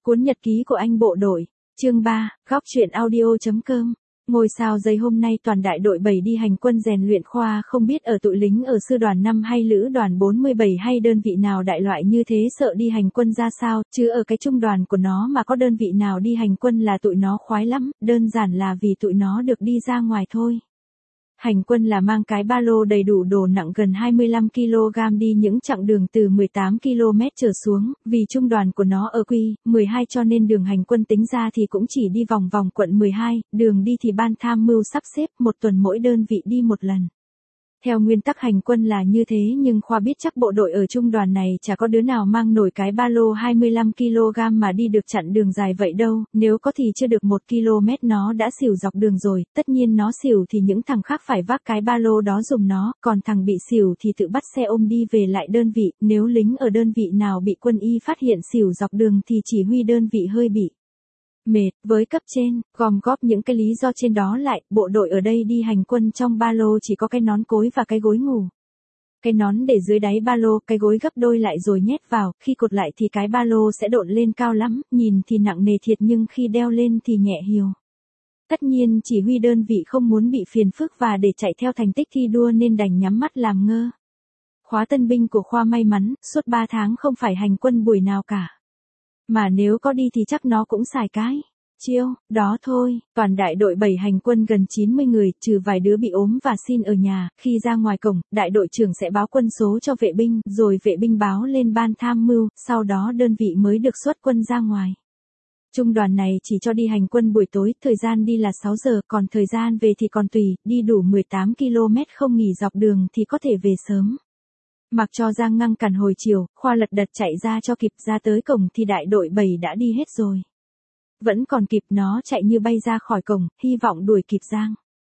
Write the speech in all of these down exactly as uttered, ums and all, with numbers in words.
Cuốn nhật ký của anh bộ đội, chương ba, góc truyện audio.com. Ngôi sao giấy hôm nay toàn đại đội bảy đi hành quân rèn luyện khoa không biết ở tụi lính ở sư đoàn năm hay lữ đoàn bốn mươi bảy hay đơn vị nào đại loại như thế sợ đi hành quân ra sao, chứ ở cái trung đoàn của nó mà có đơn vị nào đi hành quân là tụi nó khoái lắm, đơn giản là vì tụi nó được đi ra ngoài thôi. Hành quân là mang cái ba lô đầy đủ đồ nặng gần hai mươi lăm ki lô gam đi những chặng đường từ mười tám ki lô mét trở xuống, vì trung đoàn của nó ở Quy mười hai cho nên đường hành quân tính ra thì cũng chỉ đi vòng vòng quận mười hai, đường đi thì ban tham mưu sắp xếp một tuần mỗi đơn vị đi một lần. Theo nguyên tắc hành quân là như thế nhưng Khoa biết chắc bộ đội ở trung đoàn này chả có đứa nào mang nổi cái ba lô hai mươi lăm ki lô gam mà đi được chặn đường dài vậy đâu, nếu có thì chưa được một ki lô mét nó đã xỉu dọc đường rồi, tất nhiên nó xỉu thì những thằng khác phải vác cái ba lô đó dùng nó, còn thằng bị xỉu thì tự bắt xe ôm đi về lại đơn vị, nếu lính ở đơn vị nào bị quân y phát hiện xỉu dọc đường thì chỉ huy đơn vị hơi bị mệt với cấp trên, gom góp những cái lý do trên đó lại, bộ đội ở đây đi hành quân trong ba lô chỉ có cái nón cối và cái gối ngủ. Cái nón để dưới đáy ba lô, cái gối gấp đôi lại rồi nhét vào, khi cột lại thì cái ba lô sẽ độn lên cao lắm, nhìn thì nặng nề thiệt nhưng khi đeo lên thì nhẹ hiều. Tất nhiên chỉ huy đơn vị không muốn bị phiền phức và để chạy theo thành tích thi đua nên đành nhắm mắt làm ngơ. Khóa tân binh của Khoa may mắn, suốt ba tháng không phải hành quân buổi nào cả. Mà nếu có đi thì chắc nó cũng xài cái chiêu, đó thôi, toàn đại đội bảy hành quân gần chín mươi người, trừ vài đứa bị ốm và xin ở nhà, khi ra ngoài cổng, đại đội trưởng sẽ báo quân số cho vệ binh, rồi vệ binh báo lên ban tham mưu, sau đó đơn vị mới được xuất quân ra ngoài. Trung đoàn này chỉ cho đi hành quân buổi tối, thời gian đi là sáu giờ, còn thời gian về thì còn tùy, đi đủ mười tám ki lô mét không nghỉ dọc đường thì có thể về sớm. Mặc cho Giang ngăn cản hồi chiều, Khoa lật đật chạy ra cho kịp, ra tới cổng thì đại đội bảy đã đi hết rồi. Vẫn còn kịp, nó chạy như bay ra khỏi cổng, hy vọng đuổi kịp Giang.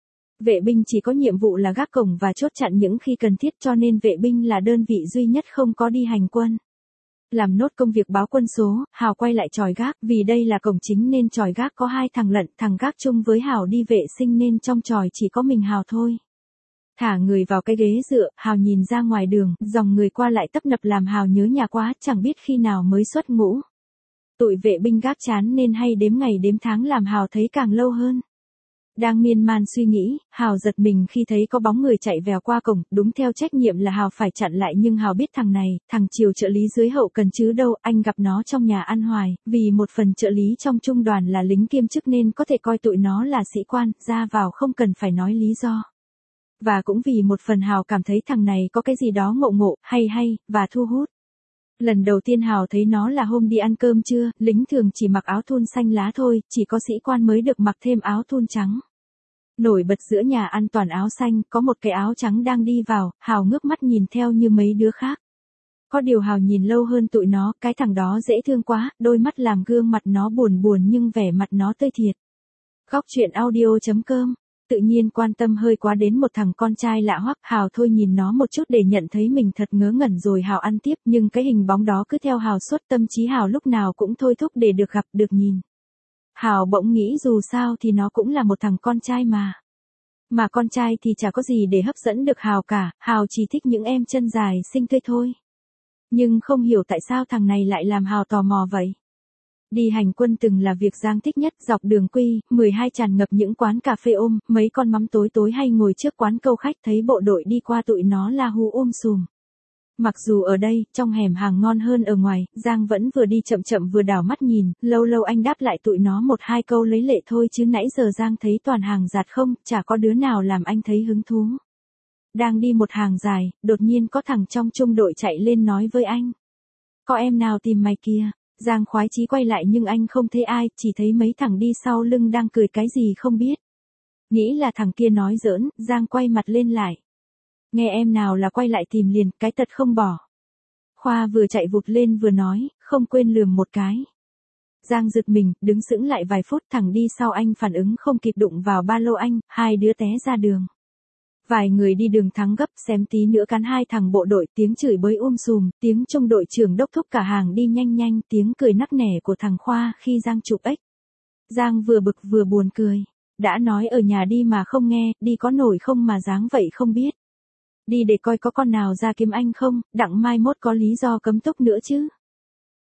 Vệ binh chỉ có nhiệm vụ là gác cổng và chốt chặn những khi cần thiết cho nên vệ binh là đơn vị duy nhất không có đi hành quân. Làm nốt công việc báo quân số, Hào quay lại chòi gác, vì đây là cổng chính nên chòi gác có hai thằng lận, thằng gác chung với Hào đi vệ sinh nên trong chòi chỉ có mình Hào thôi. Thả người vào cái ghế dựa, Hào nhìn ra ngoài đường, dòng người qua lại tấp nập làm Hào nhớ nhà quá, chẳng biết khi nào mới xuất ngũ. Tụi vệ binh gác chán nên hay đếm ngày đếm tháng làm Hào thấy càng lâu hơn. Đang miên man suy nghĩ, Hào giật mình khi thấy có bóng người chạy vèo qua cổng, đúng theo trách nhiệm là Hào phải chặn lại nhưng Hào biết thằng này, thằng Triều trợ lý dưới hậu cần chứ đâu, anh gặp nó trong nhà ăn hoài, vì một phần trợ lý trong trung đoàn là lính kiêm chức nên có thể coi tụi nó là sĩ quan, ra vào không cần phải nói lý do. Và cũng vì một phần Hào cảm thấy thằng này có cái gì đó ngộ ngộ, hay hay, và thu hút. Lần đầu tiên Hào thấy nó là hôm đi ăn cơm trưa, lính thường chỉ mặc áo thun xanh lá thôi, chỉ có sĩ quan mới được mặc thêm áo thun trắng. Nổi bật giữa nhà ăn toàn áo xanh, có một cái áo trắng đang đi vào, Hào ngước mắt nhìn theo như mấy đứa khác. Có điều Hào nhìn lâu hơn tụi nó, cái thằng đó dễ thương quá, đôi mắt làm gương mặt nó buồn buồn nhưng vẻ mặt nó tươi thiệt. Góc truyện audio.com. Tự nhiên quan tâm hơi quá đến một thằng con trai lạ hoắc, Hào thôi nhìn nó một chút để nhận thấy mình thật ngớ ngẩn rồi Hào ăn tiếp, nhưng cái hình bóng đó cứ theo Hào suốt, tâm trí Hào lúc nào cũng thôi thúc để được gặp, được nhìn. Hào bỗng nghĩ dù sao thì nó cũng là một thằng con trai mà. Mà con trai thì chả có gì để hấp dẫn được Hào cả, Hào chỉ thích những em chân dài xinh tươi thôi. Nhưng không hiểu tại sao thằng này lại làm Hào tò mò vậy. Đi hành quân từng là việc Giang thích nhất, dọc đường Quy mười hai tràn ngập những quán cà phê ôm, mấy con mắm tối tối hay ngồi trước quán câu khách thấy bộ đội đi qua tụi nó la hú ôm sùm. Mặc dù ở đây, trong hẻm hàng ngon hơn ở ngoài, Giang vẫn vừa đi chậm chậm vừa đảo mắt nhìn, lâu lâu anh đáp lại tụi nó một hai câu lấy lệ thôi chứ nãy giờ Giang thấy toàn hàng giạt không, chả có đứa nào làm anh thấy hứng thú. Đang đi một hàng dài, đột nhiên có thằng trong trung đội chạy lên nói với anh. Có em nào tìm mày kìa. Giang khoái chí quay lại nhưng anh không thấy ai, chỉ thấy mấy thằng đi sau lưng đang cười cái gì không biết. Nghĩ là thằng kia nói giỡn, Giang quay mặt lên lại. Nghe em nào là quay lại tìm liền, cái tật không bỏ. Khoa vừa chạy vụt lên vừa nói, không quên lườm một cái. Giang giật mình, đứng sững lại vài phút, thằng đi sau anh phản ứng không kịp đụng vào ba lô anh, hai đứa té ra đường. Vài người đi đường thắng gấp, xém tí nữa cắn hai thằng bộ đội, tiếng chửi bới um sùm, tiếng trung đội trưởng đốc thúc cả hàng đi nhanh nhanh, tiếng cười nắc nẻ của thằng Khoa khi Giang chụp ếch. Giang vừa bực vừa buồn cười. Đã nói ở nhà đi mà không nghe, đi có nổi không mà dáng vậy không biết. Đi để coi có con nào ra kiếm anh không, đặng mai mốt có lý do cấm túc nữa chứ.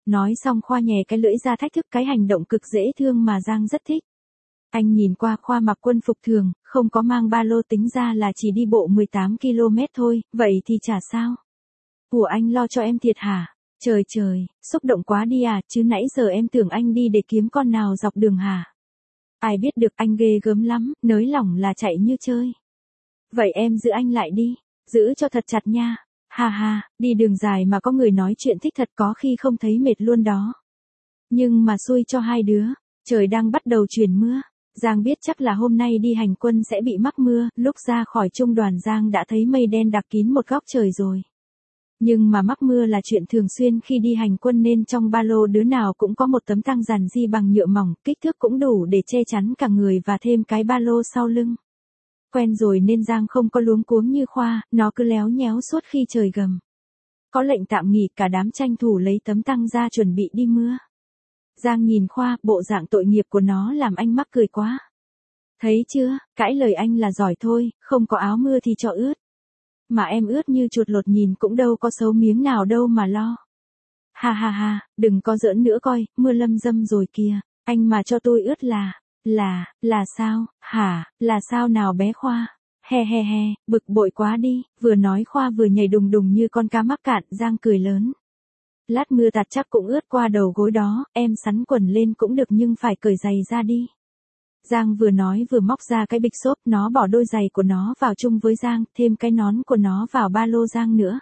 Nói xong Khoa nhè cái lưỡi ra thách thức, cái hành động cực dễ thương mà Giang rất thích. Anh nhìn qua Khoa mặc quân phục thường, không có mang ba lô, tính ra là chỉ đi bộ mười tám ki lô mét thôi, vậy thì chả sao. Của anh lo cho em thiệt hả? Trời trời, xúc động quá đi à, chứ nãy giờ em tưởng anh đi để kiếm con nào dọc đường hả? Ai biết được, anh ghê gớm lắm, nới lỏng là chạy như chơi. Vậy em giữ anh lại đi, giữ cho thật chặt nha. Ha ha, đi đường dài mà có người nói chuyện thích thật, có khi không thấy mệt luôn đó. Nhưng mà xui cho hai đứa, trời đang bắt đầu chuyển mưa. Giang biết chắc là hôm nay đi hành quân sẽ bị mắc mưa, lúc ra khỏi trung đoàn Giang đã thấy mây đen đặc kín một góc trời rồi. Nhưng mà mắc mưa là chuyện thường xuyên khi đi hành quân nên trong ba lô đứa nào cũng có một tấm tang dàn di bằng nhựa mỏng, kích thước cũng đủ để che chắn cả người và thêm cái ba lô sau lưng. Quen rồi nên Giang không có luống cuống như Khoa, nó cứ léo nhéo suốt khi trời gầm. Có lệnh tạm nghỉ, cả đám tranh thủ lấy tấm tang ra chuẩn bị đi mưa. Giang nhìn Khoa, bộ dạng tội nghiệp của nó làm anh mắc cười quá. Thấy chưa, cãi lời anh là giỏi thôi, không có áo mưa thì cho ướt. Mà em ướt như chuột lột nhìn cũng đâu có xấu miếng nào đâu mà lo. Ha ha ha, đừng có giỡn nữa coi, mưa lâm dâm rồi kìa, anh mà cho tôi ướt là, là, là sao, hả, là sao nào bé Khoa? He he he, bực bội quá đi, vừa nói Khoa vừa nhảy đùng đùng như con cá mắc cạn. Giang cười lớn. Lát mưa tạt chắc cũng ướt qua đầu gối đó, em sắn quần lên cũng được nhưng phải cởi giày ra đi. Giang vừa nói vừa móc ra cái bịch xốp, nó bỏ đôi giày của nó vào chung với Giang, thêm cái nón của nó vào ba lô Giang nữa.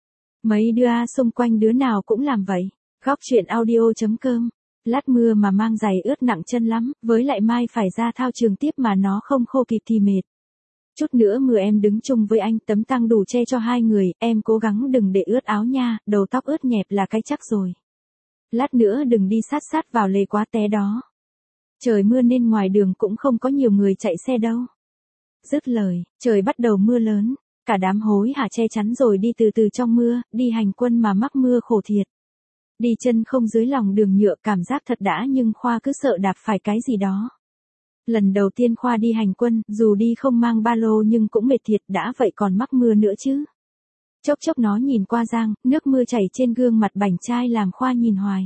Mấy đứa xung quanh đứa nào cũng làm vậy. Góc chuyện audio chấm com. Lát mưa mà mang giày ướt nặng chân lắm, với lại mai phải ra thao trường tiếp mà nó không khô kịp thì mệt. Chút nữa mưa em đứng chung với anh, tấm tang đủ che cho hai người, em cố gắng đừng để ướt áo nha, đầu tóc ướt nhẹp là cái chắc rồi. Lát nữa đừng đi sát sát vào lề quá té đó. Trời mưa nên ngoài đường cũng không có nhiều người chạy xe đâu. Dứt lời, trời bắt đầu mưa lớn, cả đám hối hả che chắn rồi đi từ từ trong mưa, đi hành quân mà mắc mưa khổ thiệt. Đi chân không dưới lòng đường nhựa cảm giác thật đã nhưng Khoa cứ sợ đạp phải cái gì đó. Lần đầu tiên Khoa đi hành quân, dù đi không mang ba lô nhưng cũng mệt thiệt, đã vậy còn mắc mưa nữa chứ. Chốc chốc nó nhìn qua Giang, nước mưa chảy trên gương mặt bảnh trai làm Khoa nhìn hoài.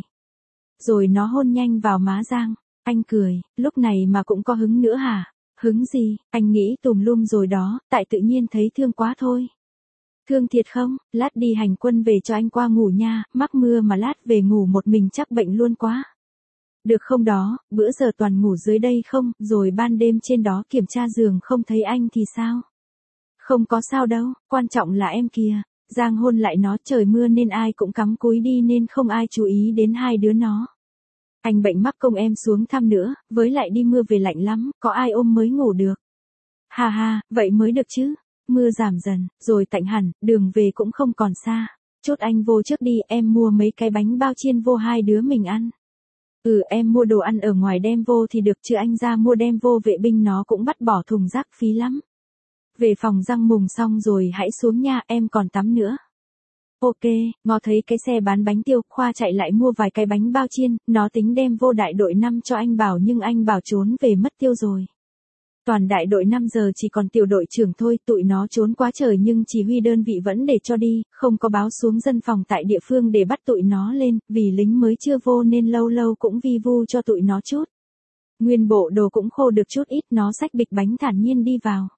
Rồi nó hôn nhanh vào má Giang, anh cười, lúc này mà cũng có hứng nữa hả? Hứng gì, anh nghĩ tùm lum rồi đó, tại tự nhiên thấy thương quá thôi. Thương thiệt không, lát đi hành quân về cho anh qua ngủ nha, mắc mưa mà lát về ngủ một mình chắc bệnh luôn quá. Được không đó, bữa giờ toàn ngủ dưới đây không, rồi ban đêm trên đó kiểm tra giường không thấy anh thì sao? Không có sao đâu, quan trọng là em kìa. Giang hôn lại nó, trời mưa nên ai cũng cắm cúi đi nên không ai chú ý đến hai đứa nó. Anh bệnh mắc công em xuống thăm nữa, với lại đi mưa về lạnh lắm, có ai ôm mới ngủ được. Ha ha, vậy mới được chứ. Mưa giảm dần, rồi tạnh hẳn, đường về cũng không còn xa. Chốt anh vô trước đi, em mua mấy cái bánh bao chiên vô hai đứa mình ăn. Ừ, em mua đồ ăn ở ngoài đem vô thì được chứ anh ra mua đem vô vệ binh nó cũng bắt bỏ thùng rác phí lắm. Về phòng răng mùng xong rồi hãy xuống nha, em còn tắm nữa. Ok, ngó thấy cái xe bán bánh tiêu, Khoa chạy lại mua vài cái bánh bao chiên, nó tính đem vô đại đội năm cho anh Bảo nhưng anh Bảo trốn về mất tiêu rồi. Toàn đại đội năm giờ chỉ còn tiểu đội trưởng thôi, tụi nó trốn quá trời nhưng chỉ huy đơn vị vẫn để cho đi, không có báo xuống dân phòng tại địa phương để bắt tụi nó lên, vì lính mới chưa vô nên lâu lâu cũng vi vu cho tụi nó chút. Nguyên bộ đồ cũng khô được chút ít, nó xách bịch bánh thản nhiên đi vào.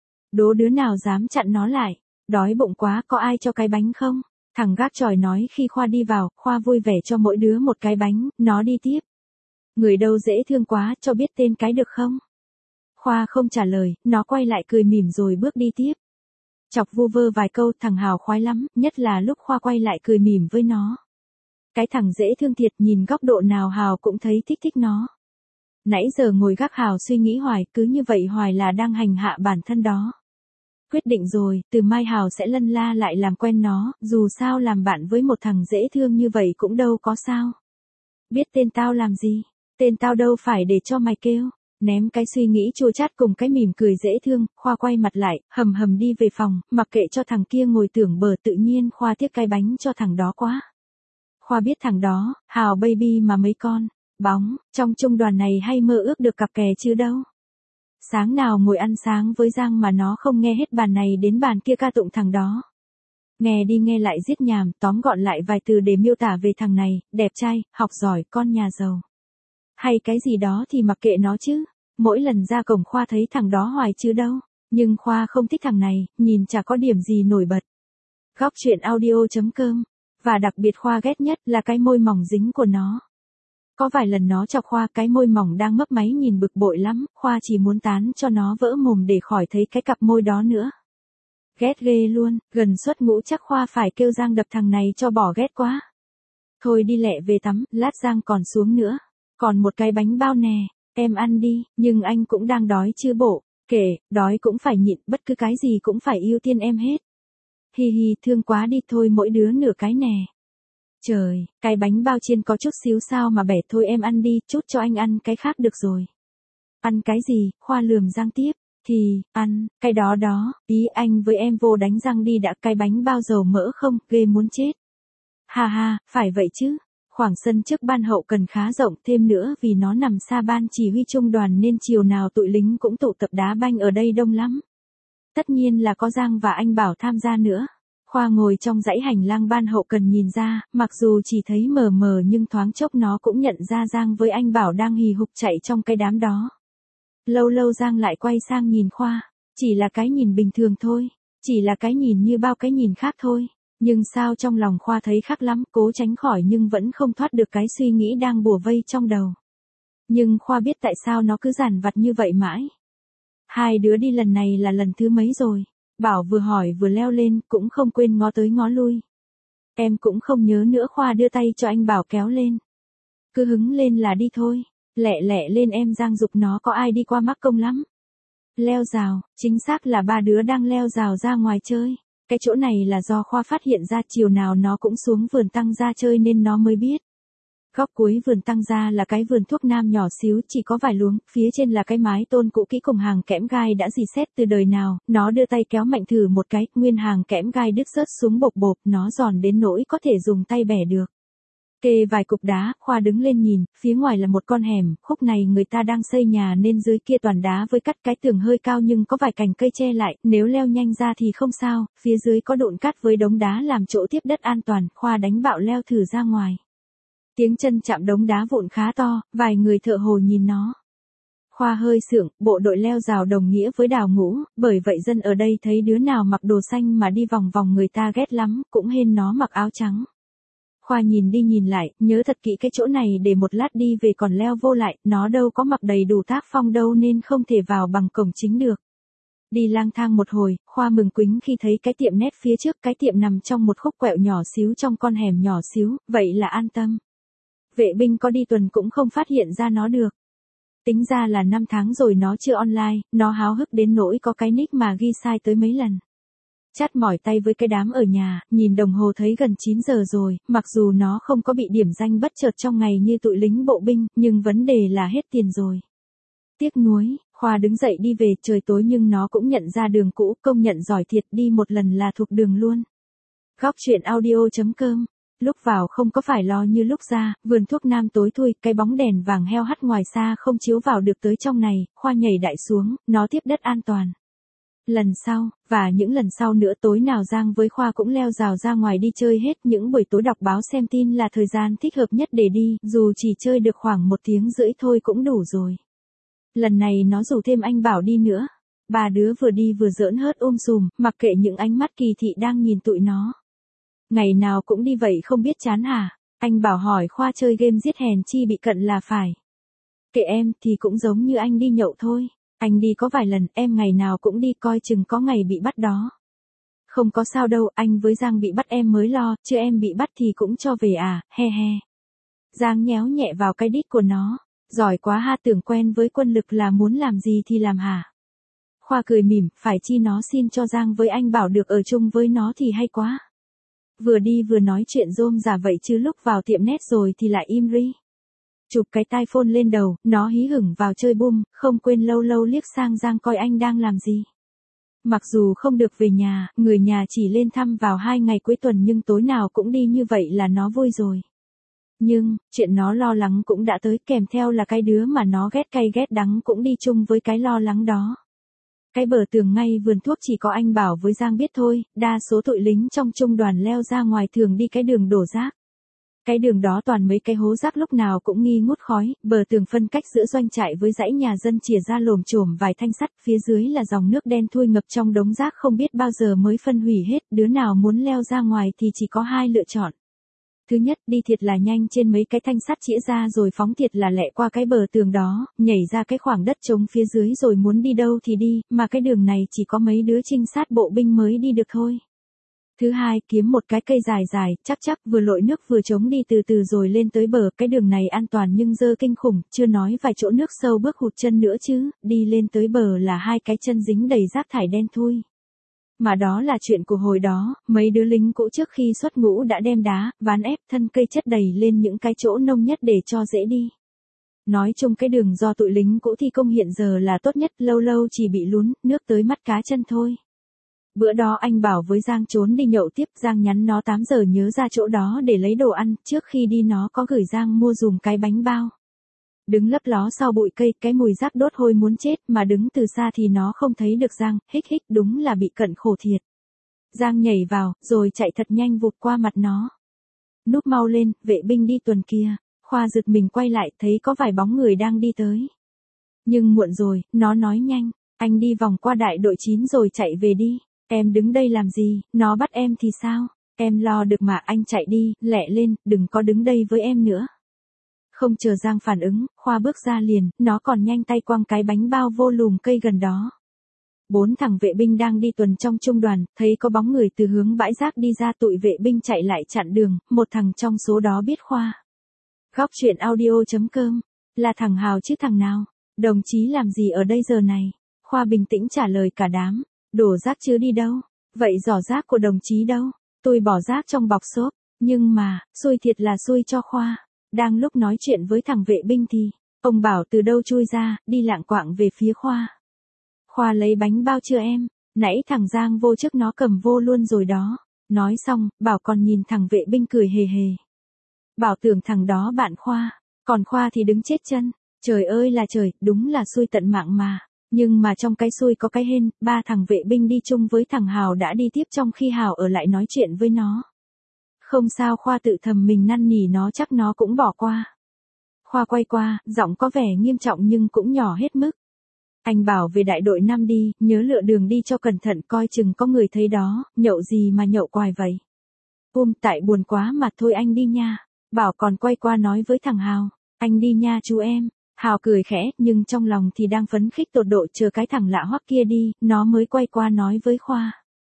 Đố đứa nào dám chặn nó lại, đói bụng quá có ai cho cái bánh không? Thằng gác chòi nói khi Khoa đi vào, Khoa vui vẻ cho mỗi đứa một cái bánh, nó đi tiếp. Người đâu dễ thương quá, cho biết tên cái được không? Khoa không trả lời, nó quay lại cười mỉm rồi bước đi tiếp. Chọc vu vơ vài câu, thằng Hào khoái lắm, nhất là lúc Khoa quay lại cười mỉm với nó. Cái thằng dễ thương thiệt, nhìn góc độ nào Hào cũng thấy thích thích nó. Nãy giờ ngồi gác Hào suy nghĩ hoài, cứ như vậy hoài là đang hành hạ bản thân đó. Quyết định rồi, từ mai Hào sẽ lân la lại làm quen nó, dù sao làm bạn với một thằng dễ thương như vậy cũng đâu có sao. Biết tên tao làm gì? Tên tao đâu phải để cho mày kêu. Ném cái suy nghĩ chua chát cùng cái mỉm cười dễ thương, Khoa quay mặt lại, hầm hầm đi về phòng, mặc kệ cho thằng kia ngồi tưởng bờ, tự nhiên Khoa tiếc cái bánh cho thằng đó quá. Khoa biết thằng đó, Hào baby mà mấy con, bóng, trong trung đoàn này hay mơ ước được cặp kè chứ đâu. Sáng nào ngồi ăn sáng với Giang mà nó không nghe hết bàn này đến bàn kia ca tụng thằng đó. Nghe đi nghe lại giết nhàm, tóm gọn lại vài từ để miêu tả về thằng này, đẹp trai, học giỏi, con nhà giàu. Hay cái gì đó thì mặc kệ nó chứ. Mỗi lần ra cổng Khoa thấy thằng đó hoài chứ đâu. Nhưng Khoa không thích thằng này, nhìn chả có điểm gì nổi bật. Góc truyện audio.com. Và đặc biệt Khoa ghét nhất là cái môi mỏng dính của nó. Có vài lần nó chọc Khoa cái môi mỏng đang mấp máy nhìn bực bội lắm, Khoa chỉ muốn tán cho nó vỡ mồm để khỏi thấy cái cặp môi đó nữa. Ghét ghê luôn, gần suất ngũ chắc Khoa phải kêu Giang đập thằng này cho bỏ ghét quá. Thôi đi lẹ về tắm, lát Giang còn xuống nữa. Còn một cái bánh bao nè, em ăn đi, nhưng anh cũng đang đói chứ bộ. Kệ, đói cũng phải nhịn, bất cứ cái gì cũng phải ưu tiên em hết. Hi hi, thương quá đi, thôi mỗi đứa nửa cái nè. Trời, cái bánh bao chiên có chút xíu sao mà bẻ, thôi em ăn đi, chút cho anh ăn cái khác được rồi. Ăn cái gì? Khoa lườm Giang tiếp. Thì, ăn, cái đó đó, ý anh với em vô đánh răng đi đã, cái bánh bao dầu mỡ không, ghê muốn chết. Ha ha, phải vậy chứ. Khoảng sân trước ban hậu cần khá rộng, thêm nữa vì nó nằm xa ban chỉ huy trung đoàn nên chiều nào tụi lính cũng tụ tập đá banh ở đây đông lắm. Tất nhiên là có Giang và anh Bảo tham gia nữa. Khoa ngồi trong dãy hành lang ban hậu cần nhìn ra, mặc dù chỉ thấy mờ mờ nhưng thoáng chốc nó cũng nhận ra Giang với anh Bảo đang hì hục chạy trong cái đám đó. Lâu lâu Giang lại quay sang nhìn Khoa, chỉ là cái nhìn bình thường thôi, chỉ là cái nhìn như bao cái nhìn khác thôi. Nhưng sao trong lòng Khoa thấy khác lắm, cố tránh khỏi nhưng vẫn không thoát được cái suy nghĩ đang bủa vây trong đầu. Nhưng Khoa biết tại sao nó cứ dằn vặt như vậy mãi. Hai đứa đi lần này là lần thứ mấy rồi? Bảo vừa hỏi vừa leo lên, cũng không quên ngó tới ngó lui. Em cũng không nhớ nữa, Khoa đưa tay cho anh Bảo kéo lên. Cứ hứng lên là đi thôi. Lẹ lẹ lên em, Giang giục nó, có ai đi qua mắc công lắm. Leo rào, chính xác là ba đứa đang leo rào ra ngoài chơi. Cái chỗ này là do Khoa phát hiện ra chiều nào nó cũng xuống vườn tăng gia chơi nên nó mới biết. Góc cuối vườn tăng gia là cái vườn thuốc nam nhỏ xíu chỉ có vài luống, phía trên là cái mái tôn cũ kỹ cùng hàng kẽm gai đã rỉ sét từ đời nào, nó đưa tay kéo mạnh thử một cái, nguyên hàng kẽm gai đứt rớt xuống bộp bộp, nó giòn đến nỗi có thể dùng tay bẻ được. Kê vài cục đá, Khoa đứng lên nhìn, phía ngoài là một con hẻm, khúc này người ta đang xây nhà nên dưới kia toàn đá với cắt, cái tường hơi cao nhưng có vài cành cây che lại, nếu leo nhanh ra thì không sao, phía dưới có đụn cát với đống đá làm chỗ tiếp đất an toàn, Khoa đánh bạo leo thử ra ngoài. Tiếng chân chạm đống đá vụn khá to, vài người thợ hồ nhìn nó. Khoa hơi sượng, bộ đội leo rào đồng nghĩa với đào ngũ, bởi vậy dân ở đây thấy đứa nào mặc đồ xanh mà đi vòng vòng người ta ghét lắm, cũng hên nó mặc áo trắng. Khoa nhìn đi nhìn lại, nhớ thật kỹ cái chỗ này để một lát đi về còn leo vô lại, nó đâu có mặc đầy đủ tác phong đâu nên không thể vào bằng cổng chính được. Đi lang thang một hồi, Khoa mừng quính khi thấy cái tiệm nét phía trước, cái tiệm nằm trong một khúc quẹo nhỏ xíu trong con hẻm nhỏ xíu, vậy là an tâm. Vệ binh có đi tuần cũng không phát hiện ra nó được. Tính ra là năm tháng rồi nó chưa online, nó háo hức đến nỗi có cái nick mà ghi sai tới mấy lần. Chát mỏi tay với cái đám ở nhà, nhìn đồng hồ thấy gần chín giờ rồi, mặc dù nó không có bị điểm danh bất chợt trong ngày như tụi lính bộ binh, nhưng vấn đề là hết tiền rồi. Tiếc nuối, Khoa đứng dậy đi về, trời tối nhưng nó cũng nhận ra đường cũ, công nhận giỏi thiệt, đi một lần là thuộc đường luôn. Góc truyện audio.com. Lúc vào không có phải lo như lúc ra, vườn thuốc nam tối thui, cái bóng đèn vàng heo hắt ngoài xa không chiếu vào được tới trong này, Khoa nhảy đại xuống, nó tiếp đất an toàn. Lần sau, và những lần sau nữa, tối nào Giang với Khoa cũng leo rào ra ngoài đi chơi hết, những buổi tối đọc báo xem tin là thời gian thích hợp nhất để đi, dù chỉ chơi được khoảng một tiếng rưỡi thôi cũng đủ rồi. Lần này nó rủ thêm anh Bảo đi nữa. Ba đứa vừa đi vừa giỡn hớt um sùm, mặc kệ những ánh mắt kỳ thị đang nhìn tụi nó. Ngày nào cũng đi vậy không biết chán hả? Anh Bảo hỏi Khoa chơi game giết hèn chi bị cận là phải. Kệ em, thì cũng giống như anh đi nhậu thôi. Anh đi có vài lần, em ngày nào cũng đi, coi chừng có ngày bị bắt đó. Không có sao đâu, anh với Giang bị bắt em mới lo, chứ em bị bắt thì cũng cho về à, he he. Giang nhéo nhẹ vào cái đít của nó. Giỏi quá ha, tưởng quen với quân lực là muốn làm gì thì làm hả? Khoa cười mỉm, phải chi nó xin cho Giang với anh Bảo được ở chung với nó thì hay quá. Vừa đi vừa nói chuyện rôm rả vậy chứ lúc vào tiệm nét rồi thì lại im ri. Chụp cái tai phone lên đầu, nó hí hửng vào chơi bum, không quên lâu lâu liếc sang Giang coi anh đang làm gì. Mặc dù không được về nhà, người nhà chỉ lên thăm vào hai ngày cuối tuần nhưng tối nào cũng đi như vậy là nó vui rồi. Nhưng, chuyện nó lo lắng cũng đã tới, kèm theo là cái đứa mà nó ghét cay ghét đắng cũng đi chung với cái lo lắng đó. Cái bờ tường ngay vườn thuốc chỉ có anh Bảo với Giang biết thôi, đa số tụi lính trong trung đoàn leo ra ngoài thường đi cái đường đổ rác. Cái đường đó toàn mấy cái hố rác lúc nào cũng nghi ngút khói, bờ tường phân cách giữa doanh trại với dãy nhà dân chìa ra lồm chồm vài thanh sắt, phía dưới là dòng nước đen thui ngập trong đống rác không biết bao giờ mới phân hủy hết, đứa nào muốn leo ra ngoài thì chỉ có hai lựa chọn. Thứ nhất, đi thiệt là nhanh trên mấy cái thanh sắt chĩa ra rồi phóng thiệt là lẹ qua cái bờ tường đó, nhảy ra cái khoảng đất trống phía dưới rồi muốn đi đâu thì đi, mà cái đường này chỉ có mấy đứa trinh sát bộ binh mới đi được thôi. Thứ hai, kiếm một cái cây dài dài, chắc chắc vừa lội nước vừa chống đi từ từ rồi lên tới bờ, cái đường này an toàn nhưng dơ kinh khủng, chưa nói vài chỗ nước sâu bước hụt chân nữa chứ, đi lên tới bờ là hai cái chân dính đầy rác thải đen thui. Mà đó là chuyện của hồi đó, mấy đứa lính cũ trước khi xuất ngũ đã đem đá, ván ép thân cây chất đầy lên những cái chỗ nông nhất để cho dễ đi. Nói chung cái đường do tụi lính cũ thi công hiện giờ là tốt nhất, lâu lâu chỉ bị lún, nước tới mắt cá chân thôi. Bữa đó anh Bảo với Giang trốn đi nhậu tiếp, Giang nhắn nó tám giờ nhớ ra chỗ đó để lấy đồ ăn, trước khi đi nó có gửi Giang mua dùm cái bánh bao. Đứng lấp ló sau bụi cây, cái mùi rác đốt hôi muốn chết, mà đứng từ xa thì nó không thấy được Giang, hích hích đúng là bị cận khổ thiệt. Giang nhảy vào, rồi chạy thật nhanh vụt qua mặt nó. Núp mau lên, vệ binh đi tuần kia. Khoa giật mình quay lại, thấy có vài bóng người đang đi tới. Nhưng muộn rồi, nó nói nhanh, anh đi vòng qua đại đội chín rồi chạy về đi. Em đứng đây làm gì, nó bắt em thì sao? Em lo được mà, anh chạy đi, lẹ lên, đừng có đứng đây với em nữa. Không chờ Giang phản ứng, Khoa bước ra liền, nó còn nhanh tay quăng cái bánh bao vô lùm cây gần đó. Bốn thằng vệ binh đang đi tuần trong trung đoàn, thấy có bóng người từ hướng bãi rác đi ra, tụi vệ binh chạy lại chặn đường, một thằng trong số đó biết Khoa. Góc truyện audio chấm com, là thằng Hào chứ thằng nào? Đồng chí làm gì ở đây giờ này? Khoa bình tĩnh trả lời cả đám, đổ rác chứ đi đâu? Vậy giỏ rác của đồng chí đâu? Tôi bỏ rác trong bọc xốp, nhưng mà, xui thiệt là xui cho Khoa. Đang lúc nói chuyện với thằng vệ binh thì, ông Bảo từ đâu chui ra, đi lạng quạng về phía Khoa. Khoa lấy bánh bao chưa em? Nãy thằng Giang vô trước nó cầm vô luôn rồi đó. Nói xong, Bảo còn nhìn thằng vệ binh cười hề hề. Bảo tưởng thằng đó bạn Khoa, còn Khoa thì đứng chết chân. Trời ơi là trời, đúng là xui tận mạng mà. Nhưng mà trong cái xui có cái hên, ba thằng vệ binh đi chung với thằng Hào đã đi tiếp trong khi Hào ở lại nói chuyện với nó. Không sao, Khoa tự thầm mình năn nỉ nó chắc nó cũng bỏ qua. Khoa quay qua, giọng có vẻ nghiêm trọng nhưng cũng nhỏ hết mức. Anh Bảo về đại đội năm đi, nhớ lựa đường đi cho cẩn thận, coi chừng có người thấy đó, nhậu gì mà nhậu quài vậy. Um, tại buồn quá mà thôi anh đi nha. Bảo còn quay qua nói với thằng Hào, anh đi nha chú em. Hào cười khẽ, nhưng trong lòng thì đang phấn khích tột độ, chờ cái thằng lạ hoắc kia đi, nó mới quay qua nói với Khoa.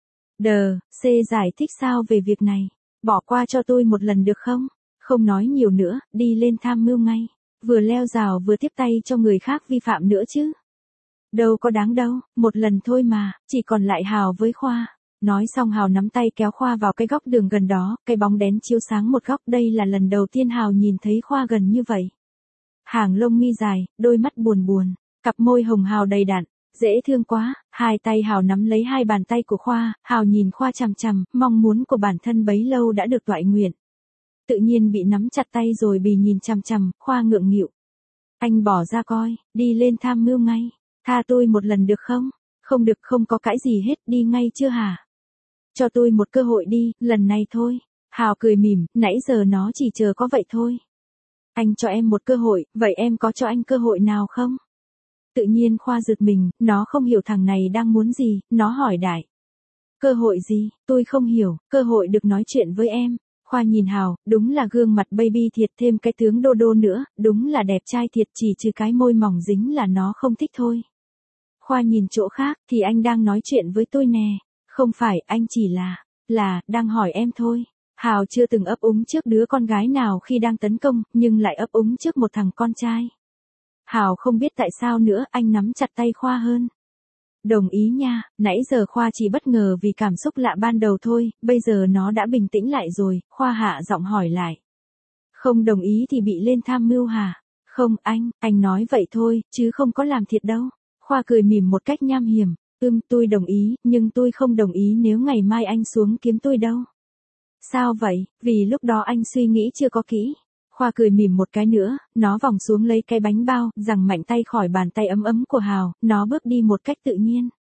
Đờ, C giải thích sao về việc này? Bỏ qua cho tôi một lần được không? Không nói nhiều nữa, đi lên tham mưu ngay. Vừa leo rào vừa tiếp tay cho người khác vi phạm nữa chứ. Đâu có đáng đâu, một lần thôi mà, chỉ còn lại Hào với Khoa. Nói xong Hào nắm tay kéo Khoa vào cái góc đường gần đó, cái bóng đèn chiếu sáng một góc, đây là lần đầu tiên Hào nhìn thấy Khoa gần như vậy. Hàng lông mi dài, đôi mắt buồn buồn, cặp môi hồng hào đầy đặn, dễ thương quá. Hai tay Hào nắm lấy hai bàn tay của Khoa, Hào nhìn Khoa chằm chằm, mong muốn của bản thân bấy lâu đã được toại nguyện. Tự nhiên bị nắm chặt tay rồi bị nhìn chằm chằm, Khoa ngượng nghịu. Anh bỏ ra coi, đi lên tham mưu ngay. Tha tôi một lần được không? Không được, không có cãi gì hết, đi ngay chưa hả? Cho tôi một cơ hội đi, lần này thôi. Hào cười mỉm, nãy giờ nó chỉ chờ có vậy thôi. Anh cho em một cơ hội, vậy em có cho anh cơ hội nào không? Tự nhiên Khoa giật mình, nó không hiểu thằng này đang muốn gì, nó hỏi đại. Cơ hội gì? Tôi không hiểu, cơ hội được nói chuyện với em. Khoa nhìn Hào, đúng là gương mặt baby thiệt, thêm cái tướng đô đô nữa, đúng là đẹp trai thiệt, chỉ trừ cái môi mỏng dính là nó không thích thôi. Khoa nhìn chỗ khác, thì anh đang nói chuyện với tôi nè. Không phải, anh chỉ là, là, đang hỏi em thôi. Hào chưa từng ấp úng trước đứa con gái nào khi đang tấn công, nhưng lại ấp úng trước một thằng con trai. Hào không biết tại sao nữa, anh nắm chặt tay Khoa hơn. Đồng ý nha, nãy giờ Khoa chỉ bất ngờ vì cảm xúc lạ ban đầu thôi, bây giờ nó đã bình tĩnh lại rồi, Khoa hạ giọng hỏi lại. Không đồng ý thì bị lên tham mưu hả? Không anh, anh nói vậy thôi, chứ không có làm thiệt đâu. Khoa cười mỉm một cách nham hiểm, ưm tôi đồng ý, nhưng tôi không đồng ý nếu ngày mai anh xuống kiếm tôi đâu. Sao vậy? Vì lúc đó anh suy nghĩ chưa có kỹ. Khoa cười mỉm một cái nữa, nó vòng xuống lấy cái bánh bao, giằng mạnh tay khỏi bàn tay ấm ấm của Hào, nó bước đi một cách tự nhiên.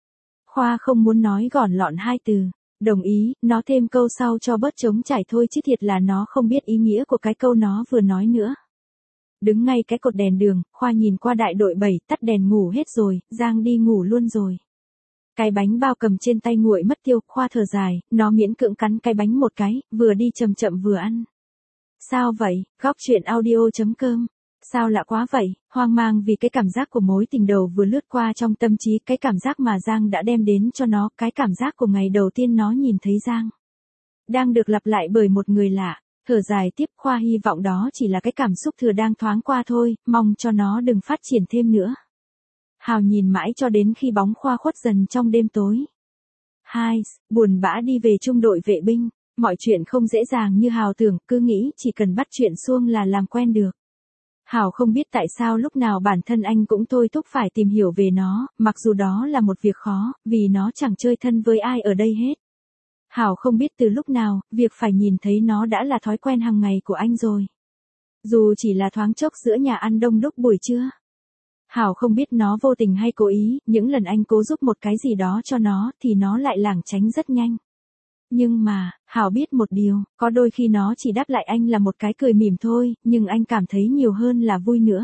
Khoa không muốn nói gọn lọn hai từ. Đồng ý, nó thêm câu sau cho bớt trống trải thôi chứ thiệt là nó không biết ý nghĩa của cái câu nó vừa nói nữa. Đứng ngay cái cột đèn đường, Khoa nhìn qua đại đội bảy, tắt đèn ngủ hết rồi, Giang đi ngủ luôn rồi. Cái bánh bao cầm trên tay nguội mất tiêu, Khoa thở dài, nó miễn cưỡng cắn cái bánh một cái, vừa đi chậm chậm vừa ăn. Sao vậy, góc chuyện audio chấm com. Sao lạ quá vậy, hoang mang vì cái cảm giác của mối tình đầu vừa lướt qua trong tâm trí, cái cảm giác mà Giang đã đem đến cho nó, cái cảm giác của ngày đầu tiên nó nhìn thấy Giang. Đang được lặp lại bởi một người lạ, thở dài tiếp, Khoa hy vọng đó chỉ là cái cảm xúc thừa đang thoáng qua thôi, mong cho nó đừng phát triển thêm nữa. Hào nhìn mãi cho đến khi bóng Khoa khuất dần trong đêm tối. Hai, buồn bã đi về trung đội vệ binh, mọi chuyện không dễ dàng như Hào tưởng, cứ nghĩ chỉ cần bắt chuyện xuông là làm quen được. Hảo không biết tại sao lúc nào bản thân anh cũng thôi thúc phải tìm hiểu về nó, mặc dù đó là một việc khó, vì nó chẳng chơi thân với ai ở đây hết. Hảo không biết từ lúc nào, việc phải nhìn thấy nó đã là thói quen hàng ngày của anh rồi. Dù chỉ là thoáng chốc giữa nhà ăn đông đúc buổi trưa. Hảo không biết nó vô tình hay cố ý, những lần anh cố giúp một cái gì đó cho nó thì nó lại lảng tránh rất nhanh. Nhưng mà, Hảo biết một điều, có đôi khi nó chỉ đáp lại anh là một cái cười mỉm thôi, nhưng anh cảm thấy nhiều hơn là vui nữa.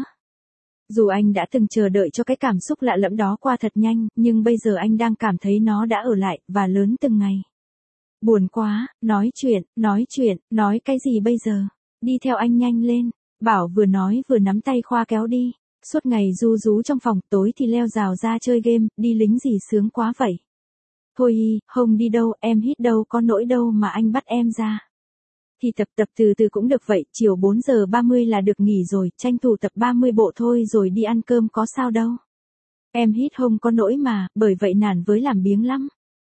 Dù anh đã từng chờ đợi cho cái cảm xúc lạ lẫm đó qua thật nhanh, nhưng bây giờ anh đang cảm thấy nó đã ở lại, và lớn từng ngày. Buồn quá, nói chuyện, nói chuyện, nói cái gì bây giờ? Đi theo anh nhanh lên, Bảo vừa nói vừa nắm tay Khoa kéo đi. Suốt ngày ru rú trong phòng, tối thì leo rào ra chơi game, đi lính gì sướng quá vậy. Thôi y, không đi đâu, em hít đâu có nỗi đâu mà anh bắt em ra. Thì tập tập từ từ cũng được vậy, chiều bốn giờ ba mươi là được nghỉ rồi, tranh thủ tập ba mươi bộ thôi rồi đi ăn cơm có sao đâu. Em hít không có nỗi mà, bởi vậy nản với làm biếng lắm.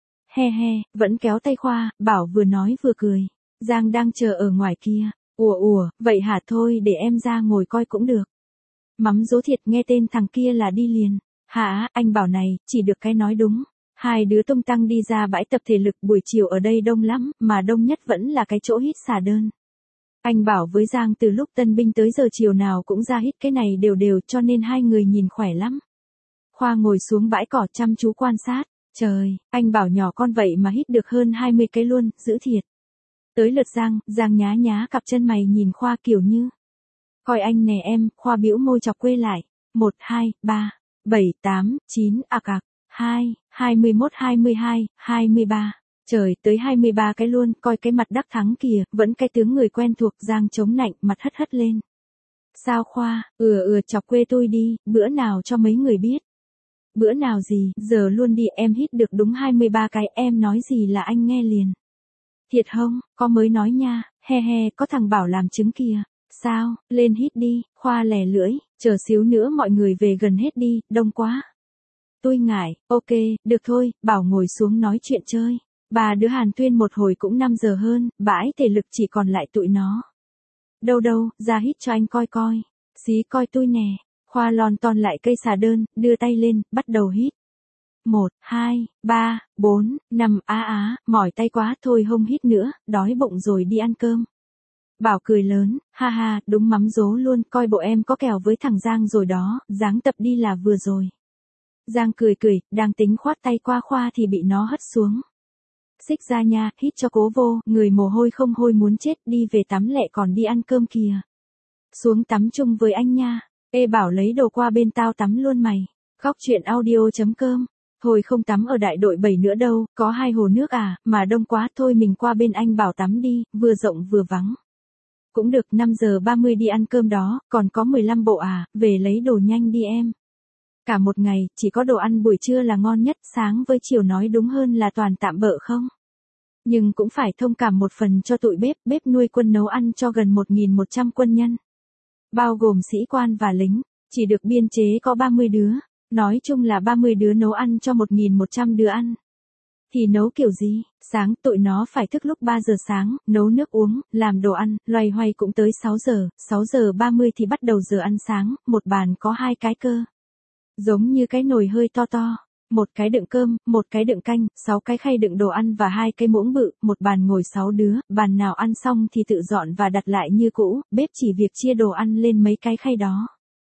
He he, vẫn kéo tay Khoa, Bảo vừa nói vừa cười. Giang đang chờ ở ngoài kia. Ủa ủa, vậy hả, thôi để em ra ngồi coi cũng được. Mắm dỗ thiệt, nghe tên thằng kia là đi liền. Hả, anh Bảo này, chỉ được cái nói đúng. Hai đứa tung tăng đi ra bãi tập thể lực, buổi chiều ở đây đông lắm, mà đông nhất vẫn là cái chỗ hít xà đơn. Anh Bảo với Giang từ lúc tân binh tới giờ chiều nào cũng ra hít cái này đều đều, cho nên hai người nhìn khỏe lắm. Khoa ngồi xuống bãi cỏ chăm chú quan sát. Trời, anh Bảo nhỏ con vậy mà hít được hơn hai mươi cái luôn, dữ thiệt. Tới lượt Giang, Giang nhá nhá cặp chân mày nhìn Khoa kiểu như. Coi anh nè em, Khoa bĩu môi chọc quê lại. Một, hai, ba, bảy, tám, chín, ạc ạc. Hai, hai mươi mốt, hai mươi hai, hai mươi ba. Trời, tới hai mươi ba cái luôn, coi cái mặt đắc thắng kìa, vẫn cái tướng người quen thuộc. Giang chống nạnh, mặt hất hất lên. Sao Khoa, ừa ừa chọc quê tôi đi, bữa nào cho mấy người biết. Bữa nào gì, giờ luôn đi, em hít được đúng hai mươi ba cái, em nói gì là anh nghe liền. Thiệt không, có mới nói nha, he he, có thằng Bảo làm chứng kìa. Sao, lên hít đi, Khoa lè lưỡi, chờ xíu nữa mọi người về gần hết đi, đông quá. Tôi ngại, ok, được thôi, Bảo ngồi xuống nói chuyện chơi. Bà đứa Hàn Tuyên một hồi cũng năm giờ hơn, bãi thể lực chỉ còn lại tụi nó. Đâu đâu, ra hít cho anh coi coi. Xí coi tôi nè. Khoa lon ton lại cây xà đơn, đưa tay lên, bắt đầu hít. Một, hai, ba, bốn, năm, á á, mỏi tay quá, thôi không hít nữa, đói bụng rồi đi ăn cơm. Bảo cười lớn, ha ha, đúng mắm dố luôn, coi bộ em có kèo với thằng Giang rồi đó, dáng tập đi là vừa rồi. Giang cười cười, đang tính khoát tay qua Khoa thì bị nó hất xuống. Xích ra nha, hít cho cố vô, người mồ hôi không hôi muốn chết, đi về tắm lẹ còn đi ăn cơm kìa. Xuống tắm chung với anh nha. Ê Bảo lấy đồ qua bên tao tắm luôn mày. Góc chuyện audio chấm com. Thôi không tắm ở đại đội bảy nữa đâu, có hai hồ nước à, mà đông quá, thôi mình qua bên anh Bảo tắm đi, vừa rộng vừa vắng. Cũng được, năm giờ ba mươi đi ăn cơm đó, còn có mười lăm bộ à, về lấy đồ nhanh đi em. Cả một ngày, chỉ có đồ ăn buổi trưa là ngon nhất, sáng với chiều nói đúng hơn là toàn tạm bợ không? Nhưng cũng phải thông cảm một phần cho tụi bếp, bếp nuôi quân nấu ăn cho gần một nghìn một trăm quân nhân. Bao gồm sĩ quan và lính, chỉ được biên chế có ba mươi đứa, nói chung là ba mươi đứa nấu ăn cho một nghìn một trăm đứa ăn. Thì nấu kiểu gì, sáng tụi nó phải thức lúc ba giờ sáng, nấu nước uống, làm đồ ăn, loay hoay cũng tới sáu giờ, sáu giờ ba mươi thì bắt đầu giờ ăn sáng, một bàn có hai cái cơ. Giống như cái nồi hơi to to, một cái đựng cơm, một cái đựng canh, sáu cái khay đựng đồ ăn và hai cái muỗng bự, một bàn ngồi sáu đứa, bàn nào ăn xong thì tự dọn và đặt lại như cũ, bếp chỉ việc chia đồ ăn lên mấy cái khay đó.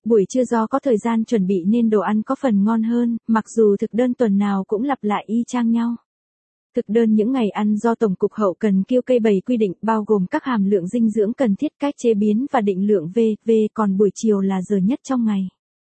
Buổi trưa do có thời gian chuẩn bị nên đồ ăn có phần ngon hơn, mặc dù thực đơn tuần nào cũng lặp lại y chang nhau. Thực đơn những ngày ăn do Tổng cục Hậu cần Kiêu Cây bày quy định bao gồm các hàm lượng dinh dưỡng cần thiết, cách chế biến và định lượng vân vân, còn buổi chiều là giờ nhất trong ngày.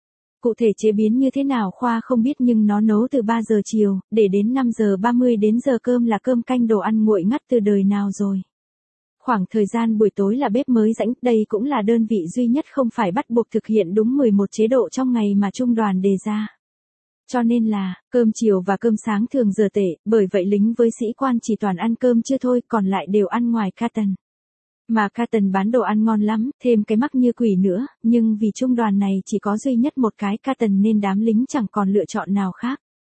Cụ thể chế biến như thế nào Khoa không biết nhưng nó nấu từ ba giờ chiều, để đến năm giờ ba mươi đến giờ cơm là cơm canh đồ ăn nguội ngắt từ đời nào rồi. Khoảng thời gian buổi tối là bếp mới rãnh, đây cũng là đơn vị duy nhất không phải bắt buộc thực hiện đúng mười một chế độ trong ngày mà trung đoàn đề ra. Cho nên là, cơm chiều và cơm sáng thường giờ tệ, bởi vậy lính với sĩ quan chỉ toàn ăn cơm chưa thôi, còn lại đều ăn ngoài Carton. Mà Carton bán đồ ăn ngon lắm, thêm cái mắc như quỷ nữa, nhưng vì trung đoàn này chỉ có duy nhất một cái Carton nên đám lính chẳng còn lựa chọn nào khác.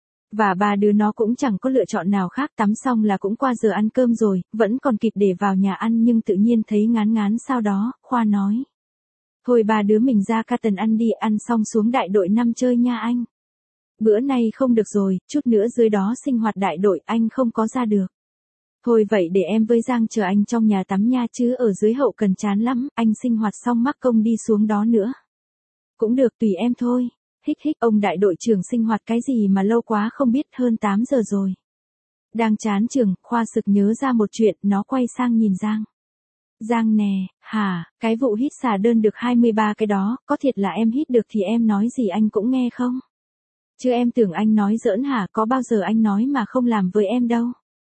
Và ba đứa nó cũng chẳng có lựa chọn nào khác, tắm xong là cũng qua giờ ăn cơm rồi, vẫn còn kịp để vào nhà ăn nhưng tự nhiên thấy ngán ngán sau đó, Khoa nói. Thôi ba đứa mình ra Carton ăn đi, ăn xong xuống đại đội năm chơi nha anh. Bữa nay không được rồi, chút nữa dưới đó sinh hoạt đại đội anh không có ra được. Thôi vậy để em với Giang chờ anh trong nhà tắm nha chứ ở dưới hậu cần chán lắm, anh sinh hoạt xong mắc công đi xuống đó nữa. Cũng được tùy em thôi. Hích hích ông đại đội trưởng sinh hoạt cái gì mà lâu quá không biết hơn tám giờ rồi. Đang chán trường, Khoa sực nhớ ra một chuyện, nó quay sang nhìn Giang. Giang nè, hả, cái vụ hít xả đơn được hai mươi ba cái đó, có thiệt là em hít được thì em nói gì anh cũng nghe không? Chứ em tưởng anh nói giỡn hả, có bao giờ anh nói mà không làm với em đâu.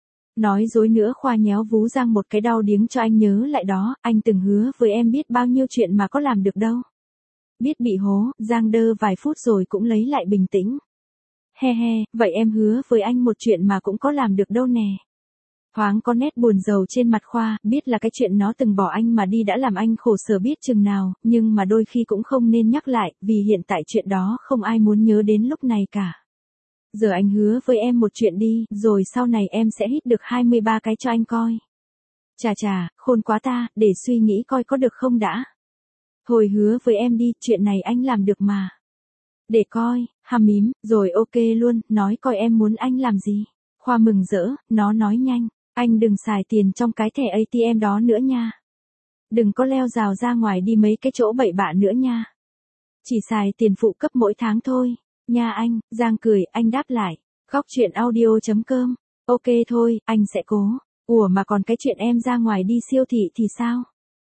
Nói dối nữa Khoa nhéo vú Giang một cái đau điếng cho anh nhớ lại đó, anh từng hứa với em biết bao nhiêu chuyện mà có làm được đâu. Biết bị hố, Giang đơ vài phút rồi cũng lấy lại bình tĩnh. He he, vậy em hứa với anh một chuyện mà cũng có làm được đâu nè. Thoáng có nét buồn rầu trên mặt Khoa, biết là cái chuyện nó từng bỏ anh mà đi đã làm anh khổ sở biết chừng nào, nhưng mà đôi khi cũng không nên nhắc lại, vì hiện tại chuyện đó không ai muốn nhớ đến lúc này cả. Giờ anh hứa với em một chuyện đi, rồi sau này em sẽ hít được hai mươi ba cái cho anh coi. Chà chà, khôn quá ta, để suy nghĩ coi có được không đã. Thôi hứa với em đi, chuyện này anh làm được mà. Để coi, hàm mím, rồi ok luôn, nói coi em muốn anh làm gì. Khoa mừng rỡ, nó nói nhanh, anh đừng xài tiền trong cái thẻ a tê em đó nữa nha. Đừng có leo rào ra ngoài đi mấy cái chỗ bậy bạ nữa nha. Chỉ xài tiền phụ cấp mỗi tháng thôi, nha anh. Giang cười, anh đáp lại, góc chuyện audio chấm com. Ok thôi, anh sẽ cố. Ủa mà còn cái chuyện em ra ngoài đi siêu thị thì sao?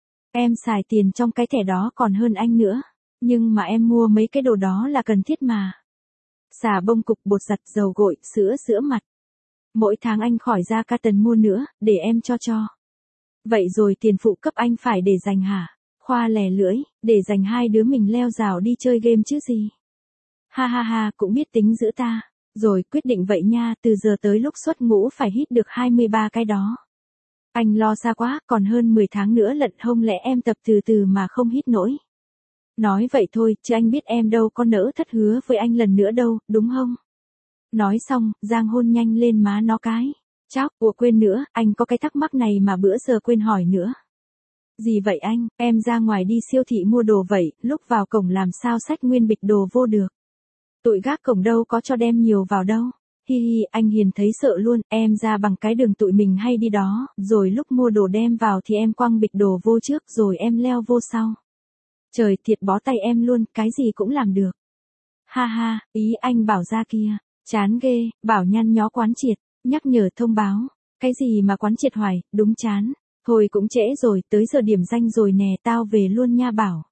Em xài tiền trong cái thẻ đó còn hơn anh nữa. Nhưng mà em mua mấy cái đồ đó là cần thiết mà. Xà bông cục bột giặt dầu gội, sữa sữa mặt. Mỗi tháng anh khỏi ra Carton mua nữa, để em cho cho. Vậy rồi tiền phụ cấp anh phải để dành hả? Khoa lè lưỡi, để dành hai đứa mình leo rào đi chơi game chứ gì. Ha ha ha, cũng biết tính giữ ta. Rồi quyết định vậy nha, từ giờ tới lúc xuất ngũ phải hít được hai mươi ba cái đó. Anh lo xa quá, còn hơn mười tháng nữa lận, không lẽ em tập từ từ mà không hít nổi. Nói vậy thôi, chứ anh biết em đâu có nỡ thất hứa với anh lần nữa đâu, đúng không? Nói xong, Giang hôn nhanh lên má nó cái. Cháo, ủa quên nữa, anh có cái thắc mắc này mà bữa giờ quên hỏi nữa. Gì vậy anh, em ra ngoài đi siêu thị mua đồ vậy, lúc vào cổng làm sao xách nguyên bịch đồ vô được. Tụi gác cổng đâu có cho đem nhiều vào đâu. Hi hi, anh Hiền thấy sợ luôn, em ra bằng cái đường tụi mình hay đi đó, rồi lúc mua đồ đem vào thì em quăng bịch đồ vô trước rồi em leo vô sau. Trời thiệt bó tay em luôn, cái gì cũng làm được. Ha ha, ý anh bảo ra kia, chán ghê, bảo nhăn nhó quán triệt, nhắc nhở thông báo, cái gì mà quán triệt hoài, đúng chán. Thôi cũng trễ rồi, tới giờ điểm danh rồi nè, tao về luôn nha Bảo.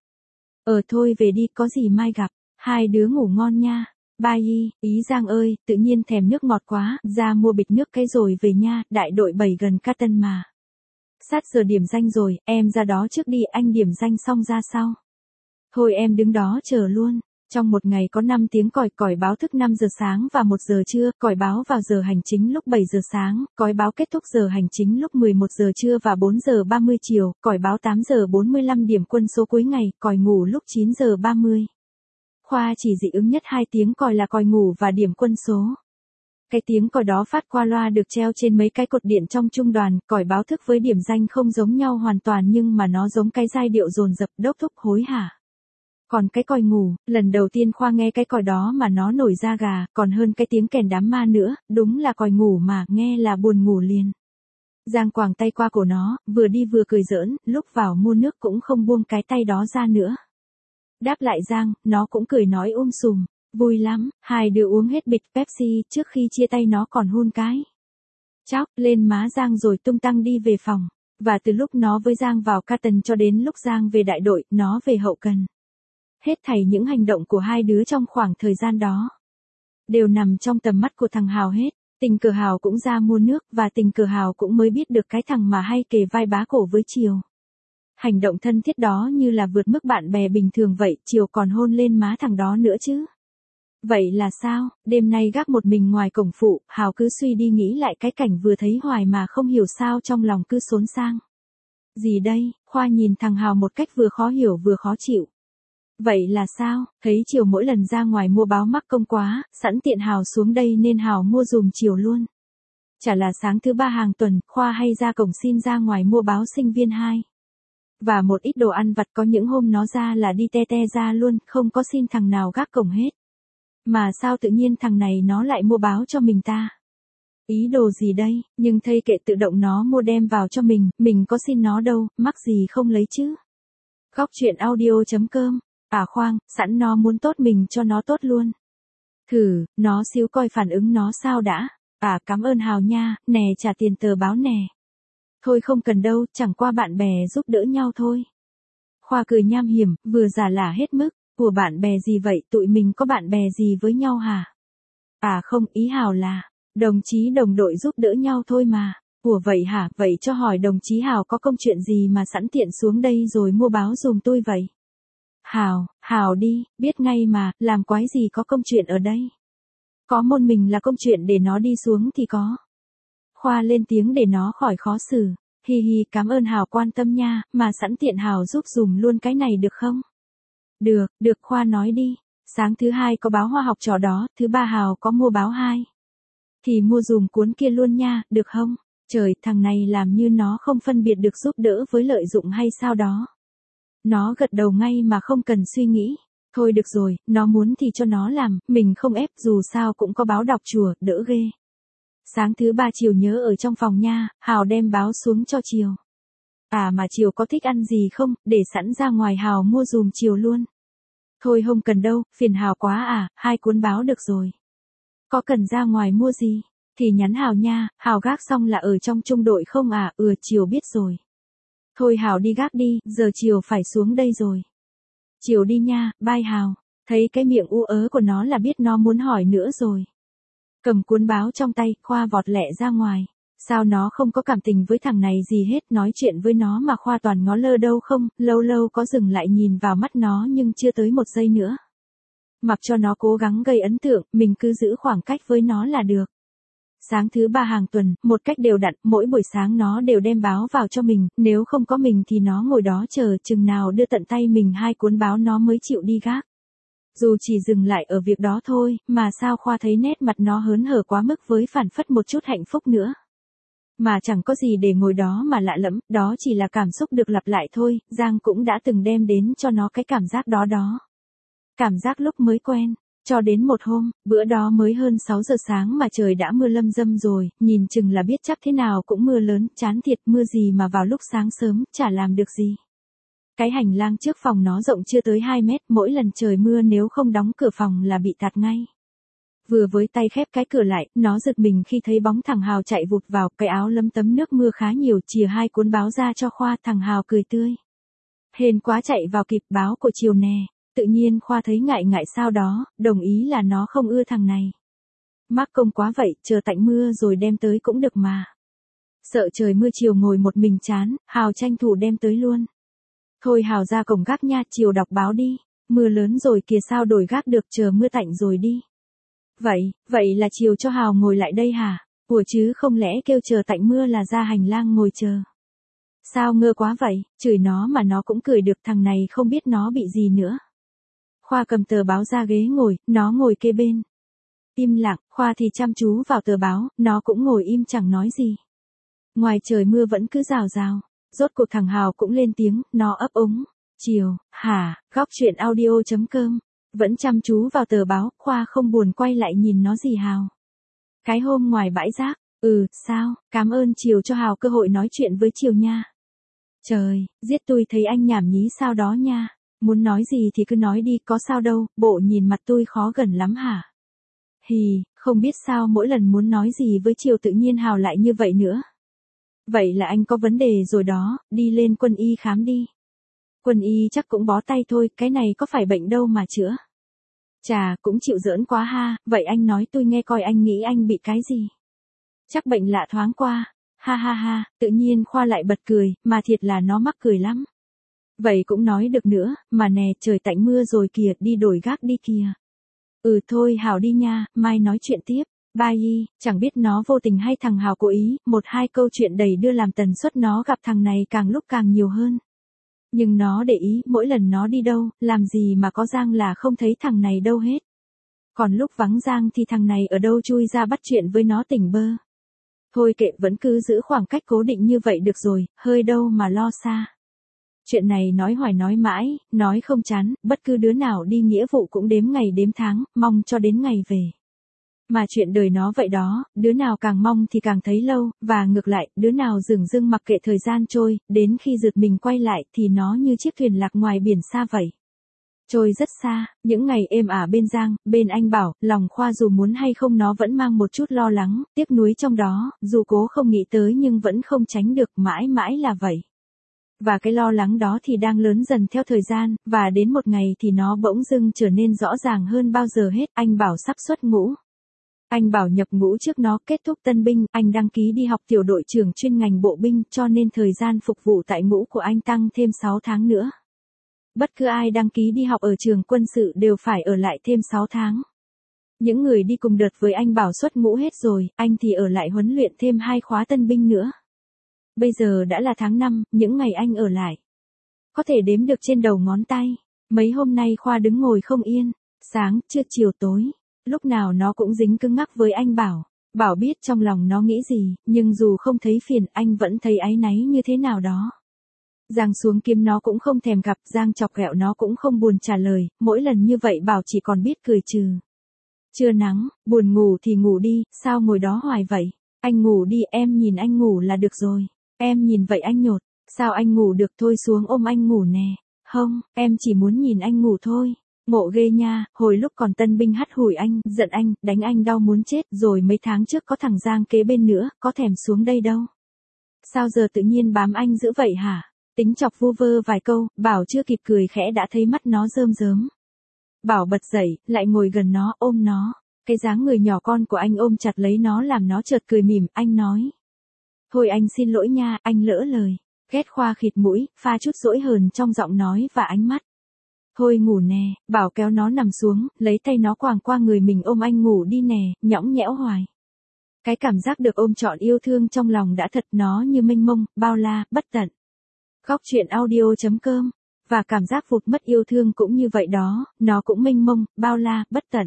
Ờ thôi về đi, có gì mai gặp, hai đứa ngủ ngon nha. Bye, ý Giang ơi, tự nhiên thèm nước ngọt quá, ra mua bịch nước cái rồi về nha, đại đội bảy gần Carton mà. Sát giờ điểm danh rồi, em ra đó trước đi, anh điểm danh xong ra sau. Thôi em đứng đó chờ luôn. Trong một ngày có năm tiếng còi, còi báo thức năm giờ sáng và một giờ trưa, còi báo vào giờ hành chính lúc bảy giờ sáng, còi báo kết thúc giờ hành chính lúc mười một giờ trưa và bốn giờ ba mươi chiều, còi báo tám giờ bốn mươi lăm điểm quân số cuối ngày, còi ngủ lúc chín giờ ba mươi. Khoa chỉ dị ứng nhất hai tiếng còi là còi ngủ và điểm quân số. Cái tiếng còi đó phát qua loa được treo trên mấy cái cột điện trong trung đoàn, còi báo thức với điểm danh không giống nhau hoàn toàn nhưng mà nó giống cái giai điệu dồn dập đốc thúc hối hả. Còn cái còi ngủ, lần đầu tiên Khoa nghe cái còi đó mà nó nổi da gà, còn hơn cái tiếng kèn đám ma nữa, đúng là còi ngủ mà, nghe là buồn ngủ liền. Giang quàng tay qua cổ nó, vừa đi vừa cười giỡn, lúc vào mua nước cũng không buông cái tay đó ra nữa. Đáp lại Giang, nó cũng cười nói um sùm, vui lắm, hai đứa uống hết bịch Pepsi trước khi chia tay nó còn hôn cái chóc lên má Giang rồi tung tăng đi về phòng. Và từ lúc nó với Giang vào Carton cho đến lúc Giang về đại đội, nó về hậu cần. Hết thảy những hành động của hai đứa trong khoảng thời gian đó đều nằm trong tầm mắt của thằng Hào hết. Tình cờ Hào cũng ra mua nước và tình cờ Hào cũng mới biết được cái thằng mà hay kề vai bá cổ với Triều. Hành động thân thiết đó như là vượt mức bạn bè bình thường vậy, Triều còn hôn lên má thằng đó nữa chứ. Vậy là sao? Đêm nay gác một mình ngoài cổng phụ, Hào cứ suy đi nghĩ lại cái cảnh vừa thấy hoài mà không hiểu sao trong lòng cứ xốn sang. Gì đây? Khoa nhìn thằng Hào một cách vừa khó hiểu vừa khó chịu. Vậy là sao? Thấy Triều mỗi lần ra ngoài mua báo mắc công quá, sẵn tiện Hào xuống đây nên Hào mua dùm Triều luôn. Chả là sáng thứ ba hàng tuần, Khoa hay ra cổng xin ra ngoài mua báo sinh viên hai. Và một ít đồ ăn vặt, có những hôm nó ra là đi te te ra luôn, không có xin thằng nào gác cổng hết. Mà sao tự nhiên thằng này nó lại mua báo cho mình ta? Ý đồ gì đây? Nhưng thây kệ, tự động nó mua đem vào cho mình, mình có xin nó đâu, mắc gì không lấy chứ. Góc truyện audio chấm com. À khoang, sẵn nó muốn tốt mình cho nó tốt luôn. Thử, nó xíu coi phản ứng nó sao đã. À cảm ơn Hào nha, nè trả tiền tờ báo nè. Thôi không cần đâu, chẳng qua bạn bè giúp đỡ nhau thôi. Khoa cười nham hiểm, vừa giả lả hết mức. Của bạn bè gì vậy, tụi mình có bạn bè gì với nhau hả? À không, ý Hào là đồng chí đồng đội giúp đỡ nhau thôi mà. Ủa vậy hả? Vậy cho hỏi đồng chí Hào có công chuyện gì mà sẵn tiện xuống đây rồi mua báo dùm tôi vậy? Hào, Hào đi, biết ngay mà, làm quái gì có công chuyện ở đây. Có môn mình là công chuyện để nó đi xuống thì có. Khoa lên tiếng để nó khỏi khó xử. Hi hi, cảm ơn Hào quan tâm nha, mà sẵn tiện Hào giúp dùm luôn cái này được không? Được, được, Khoa nói đi. Sáng thứ hai có báo Hoa học trò đó, thứ ba Hào có mua báo hai. Thì mua dùm cuốn kia luôn nha, được không? Trời, thằng này làm như nó không phân biệt được giúp đỡ với lợi dụng hay sao đó. Nó gật đầu ngay mà không cần suy nghĩ. Thôi được rồi, nó muốn thì cho nó làm, mình không ép, dù sao cũng có báo đọc chùa, đỡ ghê. Sáng thứ ba Chiều nhớ ở trong phòng nha, Hào đem báo xuống cho Chiều. À mà Chiều có thích ăn gì không, để sẵn ra ngoài Hào mua dùm Chiều luôn. Thôi không cần đâu, phiền Hào quá à, hai cuốn báo được rồi. Có cần ra ngoài mua gì, thì nhắn Hào nha, Hào gác xong là ở trong trung đội không à, ừ Chiều biết rồi. Thôi Hào đi gác đi, giờ Chiều phải xuống đây rồi. Chiều đi nha, bye Hào. Thấy cái miệng u ớ của nó là biết nó muốn hỏi nữa rồi. Cầm cuốn báo trong tay, Khoa vọt lẹ ra ngoài. Sao nó không có cảm tình với thằng này gì hết, nói chuyện với nó mà Khoa toàn ngó lơ đâu không, lâu lâu có dừng lại nhìn vào mắt nó nhưng chưa tới một giây nữa. Mặc cho nó cố gắng gây ấn tượng, mình cứ giữ khoảng cách với nó là được. Sáng thứ ba hàng tuần, một cách đều đặn, mỗi buổi sáng nó đều đem báo vào cho mình, nếu không có mình thì nó ngồi đó chờ chừng nào đưa tận tay mình hai cuốn báo nó mới chịu đi gác. Dù chỉ dừng lại ở việc đó thôi, mà sao Khoa thấy nét mặt nó hớn hở quá mức với phản phất một chút hạnh phúc nữa. Mà chẳng có gì để ngồi đó mà lạ lẫm, đó chỉ là cảm xúc được lặp lại thôi, Giang cũng đã từng đem đến cho nó cái cảm giác đó đó. Cảm giác lúc mới quen, cho đến một hôm, bữa đó mới hơn sáu giờ sáng mà trời đã mưa lâm dâm rồi, nhìn chừng là biết chắc thế nào cũng mưa lớn, chán thiệt, mưa gì mà vào lúc sáng sớm, chả làm được gì. Cái hành lang trước phòng nó rộng chưa tới hai mét, mỗi lần trời mưa nếu không đóng cửa phòng là bị tạt ngay. Vừa với tay khép cái cửa lại, nó giật mình khi thấy bóng thằng Hào chạy vụt vào, cái áo lấm tấm nước mưa khá nhiều, chìa hai cuốn báo ra cho Khoa, thằng Hào cười tươi. Hên quá chạy vào kịp, báo của Chiều nè. Tự nhiên Khoa thấy ngại ngại sao đó, đồng ý là nó không ưa thằng này. Mắc công quá vậy, chờ tạnh mưa rồi đem tới cũng được mà. Sợ trời mưa Chiều ngồi một mình chán, Hào tranh thủ đem tới luôn. Thôi Hào ra cổng gác nha, Chiều đọc báo đi. Mưa lớn rồi kìa, sao đổi gác được, chờ mưa tạnh rồi đi. Vậy, vậy là Chiều cho Hào ngồi lại đây hả? Ủa chứ không lẽ kêu chờ tạnh mưa là ra hành lang ngồi chờ. Sao ngơ quá vậy, chửi nó mà nó cũng cười được, thằng này không biết nó bị gì nữa. Khoa cầm tờ báo ra ghế ngồi, nó ngồi kê bên. Im lặng, Khoa thì chăm chú vào tờ báo, nó cũng ngồi im chẳng nói gì. Ngoài trời mưa vẫn cứ rào rào. Rốt cuộc thằng Hào cũng lên tiếng, nó ấp úng. Chiều, hả, góc truyện audio chấm com. Vẫn chăm chú vào tờ báo, Khoa không buồn quay lại nhìn nó gì Hào. Cái hôm ngoài bãi rác, ừ, sao, cảm ơn Chiều cho Hào cơ hội nói chuyện với Chiều nha. Trời, giết tôi thấy anh nhảm nhí sao đó nha. Muốn nói gì thì cứ nói đi, có sao đâu, bộ nhìn mặt tôi khó gần lắm hả? Hì, không biết sao mỗi lần muốn nói gì với Triều tự nhiên Hào lại như vậy nữa. Vậy là anh có vấn đề rồi đó, đi lên quân y khám đi. Quân y chắc cũng bó tay thôi, cái này có phải bệnh đâu mà chữa. Chà, cũng chịu giỡn quá ha, vậy anh nói tôi nghe coi, anh nghĩ anh bị cái gì? Chắc bệnh lạ thoáng qua, ha ha ha, tự nhiên Khoa lại bật cười, mà thiệt là nó mắc cười lắm. Vậy cũng nói được nữa, mà nè, trời tạnh mưa rồi kìa, đi đổi gác đi kìa. Ừ thôi Hào đi nha, mai nói chuyện tiếp. Bye y, chẳng biết nó vô tình hay thằng Hào cố ý, một hai câu chuyện đầy đưa làm tần suất nó gặp thằng này càng lúc càng nhiều hơn. Nhưng nó để ý, mỗi lần nó đi đâu, làm gì mà có Giang là không thấy thằng này đâu hết. Còn lúc vắng Giang thì thằng này ở đâu chui ra bắt chuyện với nó tỉnh bơ. Thôi kệ, vẫn cứ giữ khoảng cách cố định như vậy được rồi, hơi đâu mà lo xa. Chuyện này nói hoài nói mãi, nói không chán, bất cứ đứa nào đi nghĩa vụ cũng đếm ngày đếm tháng, mong cho đến ngày về. Mà chuyện đời nó vậy đó, đứa nào càng mong thì càng thấy lâu, và ngược lại, đứa nào dửng dưng mặc kệ thời gian trôi, đến khi giật mình quay lại thì nó như chiếc thuyền lạc ngoài biển xa vậy. Trôi rất xa, những ngày êm ả bên Giang, bên anh Bảo, lòng Khoa dù muốn hay không nó vẫn mang một chút lo lắng, tiếc nuối trong đó, dù cố không nghĩ tới nhưng vẫn không tránh được, mãi mãi là vậy. Và cái lo lắng đó thì đang lớn dần theo thời gian, và đến một ngày thì nó bỗng dưng trở nên rõ ràng hơn bao giờ hết, anh Bảo sắp xuất ngũ. Anh Bảo nhập ngũ trước nó kết thúc tân binh, anh đăng ký đi học tiểu đội trưởng chuyên ngành bộ binh, cho nên thời gian phục vụ tại ngũ của anh tăng thêm sáu tháng nữa. Bất cứ ai đăng ký đi học ở trường quân sự đều phải ở lại thêm sáu tháng. Những người đi cùng đợt với anh Bảo xuất ngũ hết rồi, anh thì ở lại huấn luyện thêm hai khóa tân binh nữa. Bây giờ đã là tháng năm, những ngày anh ở lại có thể đếm được trên đầu ngón tay. Mấy hôm nay Khoa đứng ngồi không yên, sáng, trưa, chiều, tối, lúc nào nó cũng dính cứng ngắc với anh Bảo. Bảo biết trong lòng nó nghĩ gì, nhưng dù không thấy phiền, anh vẫn thấy áy náy như thế nào đó. Giang xuống kiếm nó cũng không thèm gặp, Giang chọc ghẹo nó cũng không buồn trả lời, mỗi lần như vậy Bảo chỉ còn biết cười trừ. Trưa nắng, buồn ngủ thì ngủ đi, sao ngồi đó hoài vậy? Anh ngủ đi, em nhìn anh ngủ là được rồi. Em nhìn vậy anh nhột, sao anh ngủ được, thôi xuống ôm anh ngủ nè. Không, em chỉ muốn nhìn anh ngủ thôi. Ngộ ghê nha, hồi lúc còn tân binh hắt hủi anh, giận anh, đánh anh đau muốn chết, rồi mấy tháng trước có thằng Giang kế bên nữa, có thèm xuống đây đâu. Sao giờ tự nhiên bám anh dữ vậy hả? Tính chọc vu vơ vài câu, Bảo chưa kịp cười khẽ đã thấy mắt nó rơm rớm. Bảo bật dậy, lại ngồi gần nó, ôm nó. Cái dáng người nhỏ con của anh ôm chặt lấy nó làm nó chợt cười mỉm, anh nói. Thôi anh xin lỗi nha, anh lỡ lời. Ghét Khoa khịt mũi, pha chút dỗi hờn trong giọng nói và ánh mắt. Thôi ngủ nè, Bảo kéo nó nằm xuống, lấy tay nó quàng qua người mình, ôm anh ngủ đi nè, nhõng nhẽo hoài. Cái cảm giác được ôm trọn yêu thương trong lòng đã thật, nó như mênh mông, bao la, bất tận. Góc truyện audio chấm com. Và cảm giác vụt mất yêu thương cũng như vậy đó, nó cũng mênh mông, bao la, bất tận.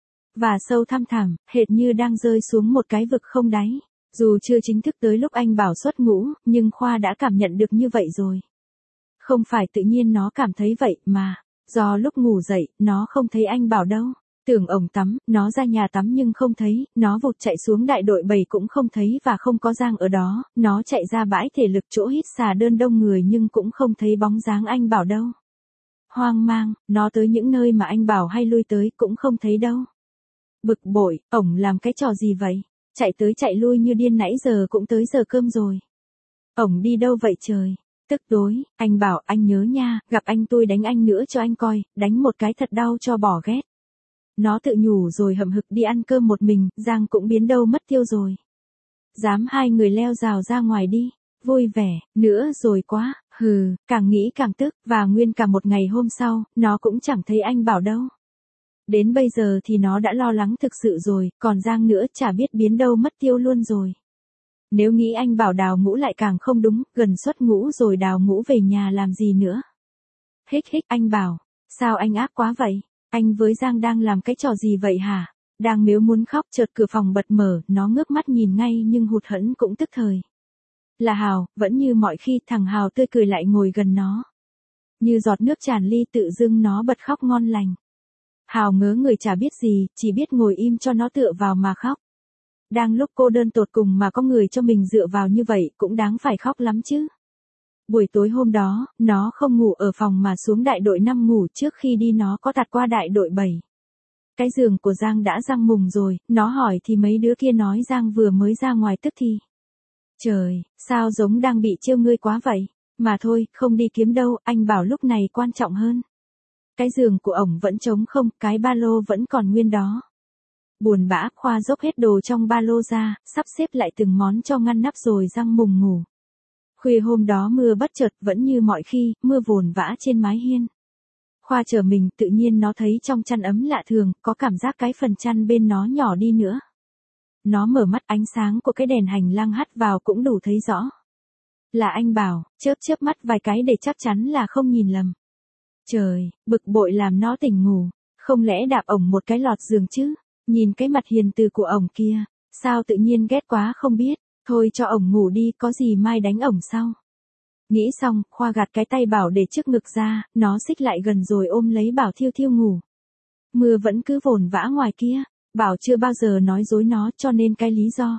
Và sâu thăm thẳm, hệt như đang rơi xuống một cái vực không đáy. Dù chưa chính thức tới lúc anh Bảo xuất ngũ, nhưng Khoa đã cảm nhận được như vậy rồi. Không phải tự nhiên nó cảm thấy vậy mà, do lúc ngủ dậy, nó không thấy anh Bảo đâu. Tưởng ổng tắm, nó ra nhà tắm nhưng không thấy, nó vụt chạy xuống đại đội bảy cũng không thấy và không có Giang ở đó, nó chạy ra bãi thể lực chỗ hít xà đơn đông người nhưng cũng không thấy bóng dáng anh Bảo đâu. Hoang mang, nó tới những nơi mà anh Bảo hay lui tới cũng không thấy đâu. Bực bội, ổng làm cái trò gì vậy? Chạy tới chạy lui như điên, nãy giờ cũng tới giờ cơm rồi. Ổng đi đâu vậy trời? Tức tối, anh Bảo, anh nhớ nha, gặp anh tôi đánh anh nữa cho anh coi, đánh một cái thật đau cho bỏ ghét. Nó tự nhủ rồi hậm hực đi ăn cơm một mình, Giang cũng biến đâu mất tiêu rồi. Dám hai người leo rào ra ngoài đi, vui vẻ, nữa rồi quá, hừ, càng nghĩ càng tức, và nguyên cả một ngày hôm sau, nó cũng chẳng thấy anh Bảo đâu. Đến bây giờ thì nó đã lo lắng thực sự rồi, còn Giang nữa chả biết biến đâu mất tiêu luôn rồi. Nếu nghĩ anh Bảo đào ngũ lại càng không đúng, gần xuất ngũ rồi đào ngũ về nhà làm gì nữa. Hích hích, anh Bảo, sao anh ác quá vậy? Anh với Giang đang làm cái trò gì vậy hả? Đang mếu muốn khóc, chợt cửa phòng bật mở, nó ngước mắt nhìn ngay nhưng hụt hẫng cũng tức thời. Là Hào, vẫn như mọi khi, thằng Hào tươi cười lại ngồi gần nó. Như giọt nước tràn ly, tự dưng nó bật khóc ngon lành. Hào ngớ người chả biết gì, chỉ biết ngồi im cho nó tựa vào mà khóc. Đang lúc cô đơn tột cùng mà có người cho mình dựa vào như vậy cũng đáng phải khóc lắm chứ. Buổi tối hôm đó, nó không ngủ ở phòng mà xuống đại đội năm ngủ, trước khi đi nó có tạt qua đại đội bảy. Cái giường của Giang đã răng mùng rồi, nó hỏi thì mấy đứa kia nói Giang vừa mới ra ngoài tức thì. Trời, sao giống đang bị trêu ngươi quá vậy? Mà thôi, không đi kiếm đâu, anh bảo lúc này quan trọng hơn. Cái giường của ổng vẫn trống không, cái ba lô vẫn còn nguyên đó. Buồn bã, Khoa dốc hết đồ trong ba lô ra, sắp xếp lại từng món cho ngăn nắp rồi răng mùng ngủ. Khuya hôm đó mưa bất chợt, vẫn như mọi khi, mưa vồn vã trên mái hiên. Khoa trở mình, tự nhiên nó thấy trong chăn ấm lạ thường, có cảm giác cái phần chăn bên nó nhỏ đi nữa. Nó mở mắt, ánh sáng của cái đèn hành lang hắt vào cũng đủ thấy rõ. Là anh Bảo, chớp chớp mắt vài cái để chắc chắn là không nhìn lầm. Trời, bực bội làm nó tỉnh ngủ, không lẽ đạp ổng một cái lọt giường chứ? Nhìn cái mặt hiền từ của ổng kia, sao tự nhiên ghét quá không biết, thôi cho ổng ngủ đi, có gì mai đánh ổng sau. Nghĩ xong, Khoa gạt cái tay Bảo để trước ngực ra, nó xích lại gần rồi ôm lấy Bảo thiêu thiêu ngủ. Mưa vẫn cứ vồn vã ngoài kia, Bảo chưa bao giờ nói dối nó cho nên cái lý do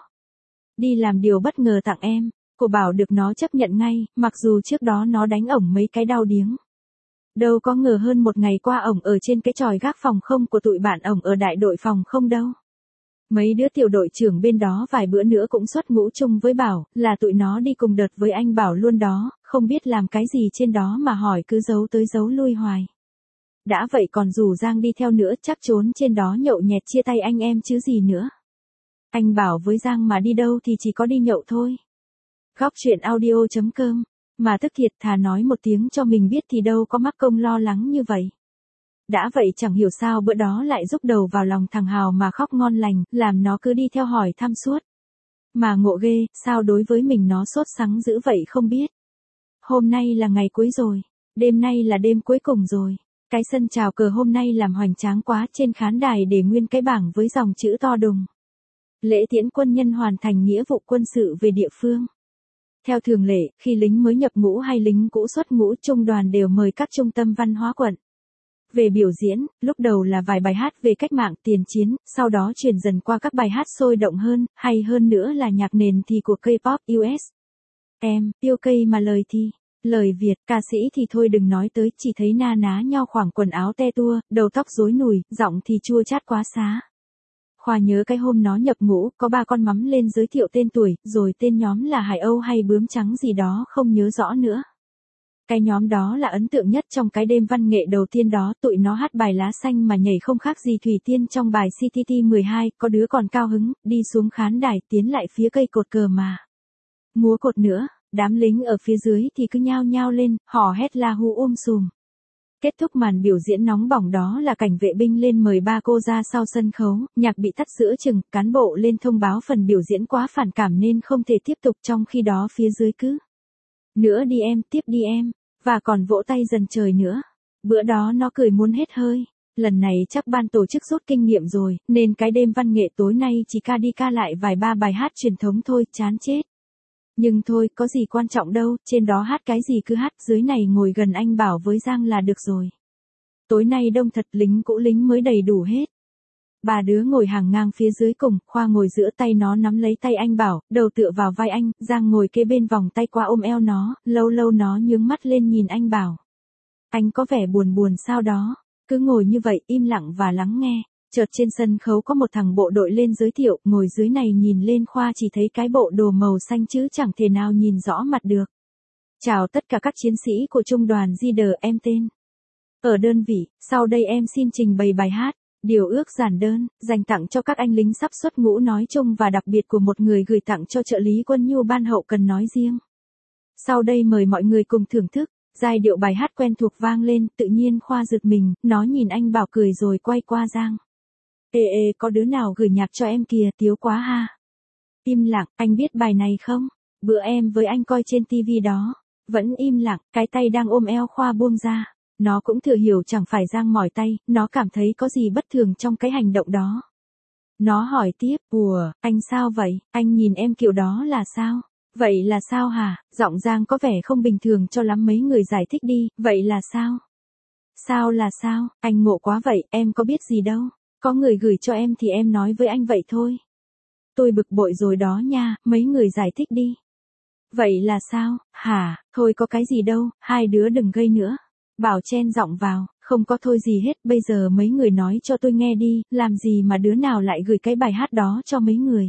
đi làm điều bất ngờ tặng em, của Bảo được nó chấp nhận ngay, mặc dù trước đó nó đánh ổng mấy cái đau điếng. Đâu có ngờ hơn một ngày qua ổng ở trên cái chòi gác phòng không của tụi bạn ổng ở đại đội phòng không đâu. Mấy đứa tiểu đội trưởng bên đó vài bữa nữa cũng xuất ngũ chung với Bảo, là tụi nó đi cùng đợt với anh Bảo luôn đó, không biết làm cái gì trên đó mà hỏi cứ giấu tới giấu lui hoài. Đã vậy còn rủ Giang đi theo nữa, chắc trốn trên đó nhậu nhẹt chia tay anh em chứ gì nữa. Anh Bảo với Giang mà đi đâu thì chỉ có đi nhậu thôi. Góc truyện audio chấm com, mà tức thiệt thà nói một tiếng cho mình biết thì đâu có mắc công lo lắng như vậy. Đã vậy chẳng hiểu sao bữa đó lại rúc đầu vào lòng thằng Hào mà khóc ngon lành, làm nó cứ đi theo hỏi thăm suốt. Mà ngộ ghê, sao đối với mình nó sốt sắng dữ vậy không biết. Hôm nay là ngày cuối rồi, đêm nay là đêm cuối cùng rồi. Cái sân chào cờ hôm nay làm hoành tráng quá, trên khán đài để nguyên cái bảng với dòng chữ to đùng. Lễ tiễn quân nhân hoàn thành nghĩa vụ quân sự về địa phương. Theo thường lệ, khi lính mới nhập ngũ hay lính cũ xuất ngũ, trung đoàn đều mời các trung tâm văn hóa quận về biểu diễn, lúc đầu là vài bài hát về cách mạng tiền chiến, sau đó chuyển dần qua các bài hát sôi động hơn, hay hơn nữa là nhạc nền thì của K-pop u ét. Em, yêu cây mà lời thì, lời Việt, ca sĩ thì thôi đừng nói tới, chỉ thấy na ná nho khoảng quần áo te tua, đầu tóc rối nùi, giọng thì chua chát quá xá. Khoa nhớ cái hôm nó nhập ngũ, có ba con mắm lên giới thiệu tên tuổi, rồi tên nhóm là Hải Âu hay Bướm Trắng gì đó không nhớ rõ nữa. Cái nhóm đó là ấn tượng nhất trong cái đêm văn nghệ đầu tiên đó, tụi nó hát bài Lá Xanh mà nhảy không khác gì Thủy Tiên trong bài xê tê tê mười hai, có đứa còn cao hứng, đi xuống khán đài tiến lại phía cây cột cờ mà múa cột nữa, đám lính ở phía dưới thì cứ nhao nhao lên, hò hét la hú um sùm. Kết thúc màn biểu diễn nóng bỏng đó là cảnh vệ binh lên mời ba cô ra sau sân khấu, nhạc bị tắt giữa chừng, cán bộ lên thông báo phần biểu diễn quá phản cảm nên không thể tiếp tục, trong khi đó phía dưới cứ nữa đi em, tiếp đi em, và còn vỗ tay dần trời nữa. Bữa đó nó cười muốn hết hơi. Lần này chắc ban tổ chức rút kinh nghiệm rồi, nên cái đêm văn nghệ tối nay chỉ ca đi ca lại vài ba bài hát truyền thống thôi, chán chết. Nhưng thôi, có gì quan trọng đâu, trên đó hát cái gì cứ hát, dưới này ngồi gần anh Bảo với Giang là được rồi. Tối nay đông thật, lính cũ lính mới đầy đủ hết. Ba đứa ngồi hàng ngang phía dưới cùng, Khoa ngồi giữa, tay nó nắm lấy tay anh Bảo, đầu tựa vào vai anh, Giang ngồi kế bên vòng tay qua ôm eo nó, lâu lâu nó nhướng mắt lên nhìn anh Bảo. Anh có vẻ buồn buồn sao đó, cứ ngồi như vậy, im lặng và lắng nghe. Chợt trên sân khấu có một thằng bộ đội lên giới thiệu, ngồi dưới này nhìn lên Khoa chỉ thấy cái bộ đồ màu xanh chứ chẳng thể nào nhìn rõ mặt được. Chào tất cả các chiến sĩ của trung đoàn Leader, em tên. Ở đơn vị, sau đây em xin trình bày bài hát. Điều ước giản đơn, dành tặng cho các anh lính sắp xuất ngũ nói chung và đặc biệt của một người gửi tặng cho trợ lý quân nhu ban hậu cần nói riêng. Sau đây mời mọi người cùng thưởng thức, giai điệu bài hát quen thuộc vang lên, tự nhiên Khoa giật mình, nó nhìn anh Bảo cười rồi quay qua Giang. Ê ê, có đứa nào gửi nhạc cho em kìa, tiếu quá ha. Im lặng, anh biết bài này không? Bữa em với anh coi trên tivi đó. Vẫn im lặng, cái tay đang ôm eo Khoa buông ra. Nó cũng thừa hiểu chẳng phải Giang mỏi tay, nó cảm thấy có gì bất thường trong cái hành động đó. Nó hỏi tiếp, ủa, anh sao vậy, anh nhìn em kiểu đó là sao? Vậy là sao hả? Giọng Giang có vẻ không bình thường cho lắm, mấy người giải thích đi, vậy là sao? Sao là sao, anh ngộ quá vậy, em có biết gì đâu. Có người gửi cho em thì em nói với anh vậy thôi. Tôi bực bội rồi đó nha, mấy người giải thích đi. Vậy là sao, hả, thôi có cái gì đâu, hai đứa đừng gây nữa. Bảo chen giọng vào, không có thôi gì hết, bây giờ mấy người nói cho tôi nghe đi, làm gì mà đứa nào lại gửi cái bài hát đó cho mấy người.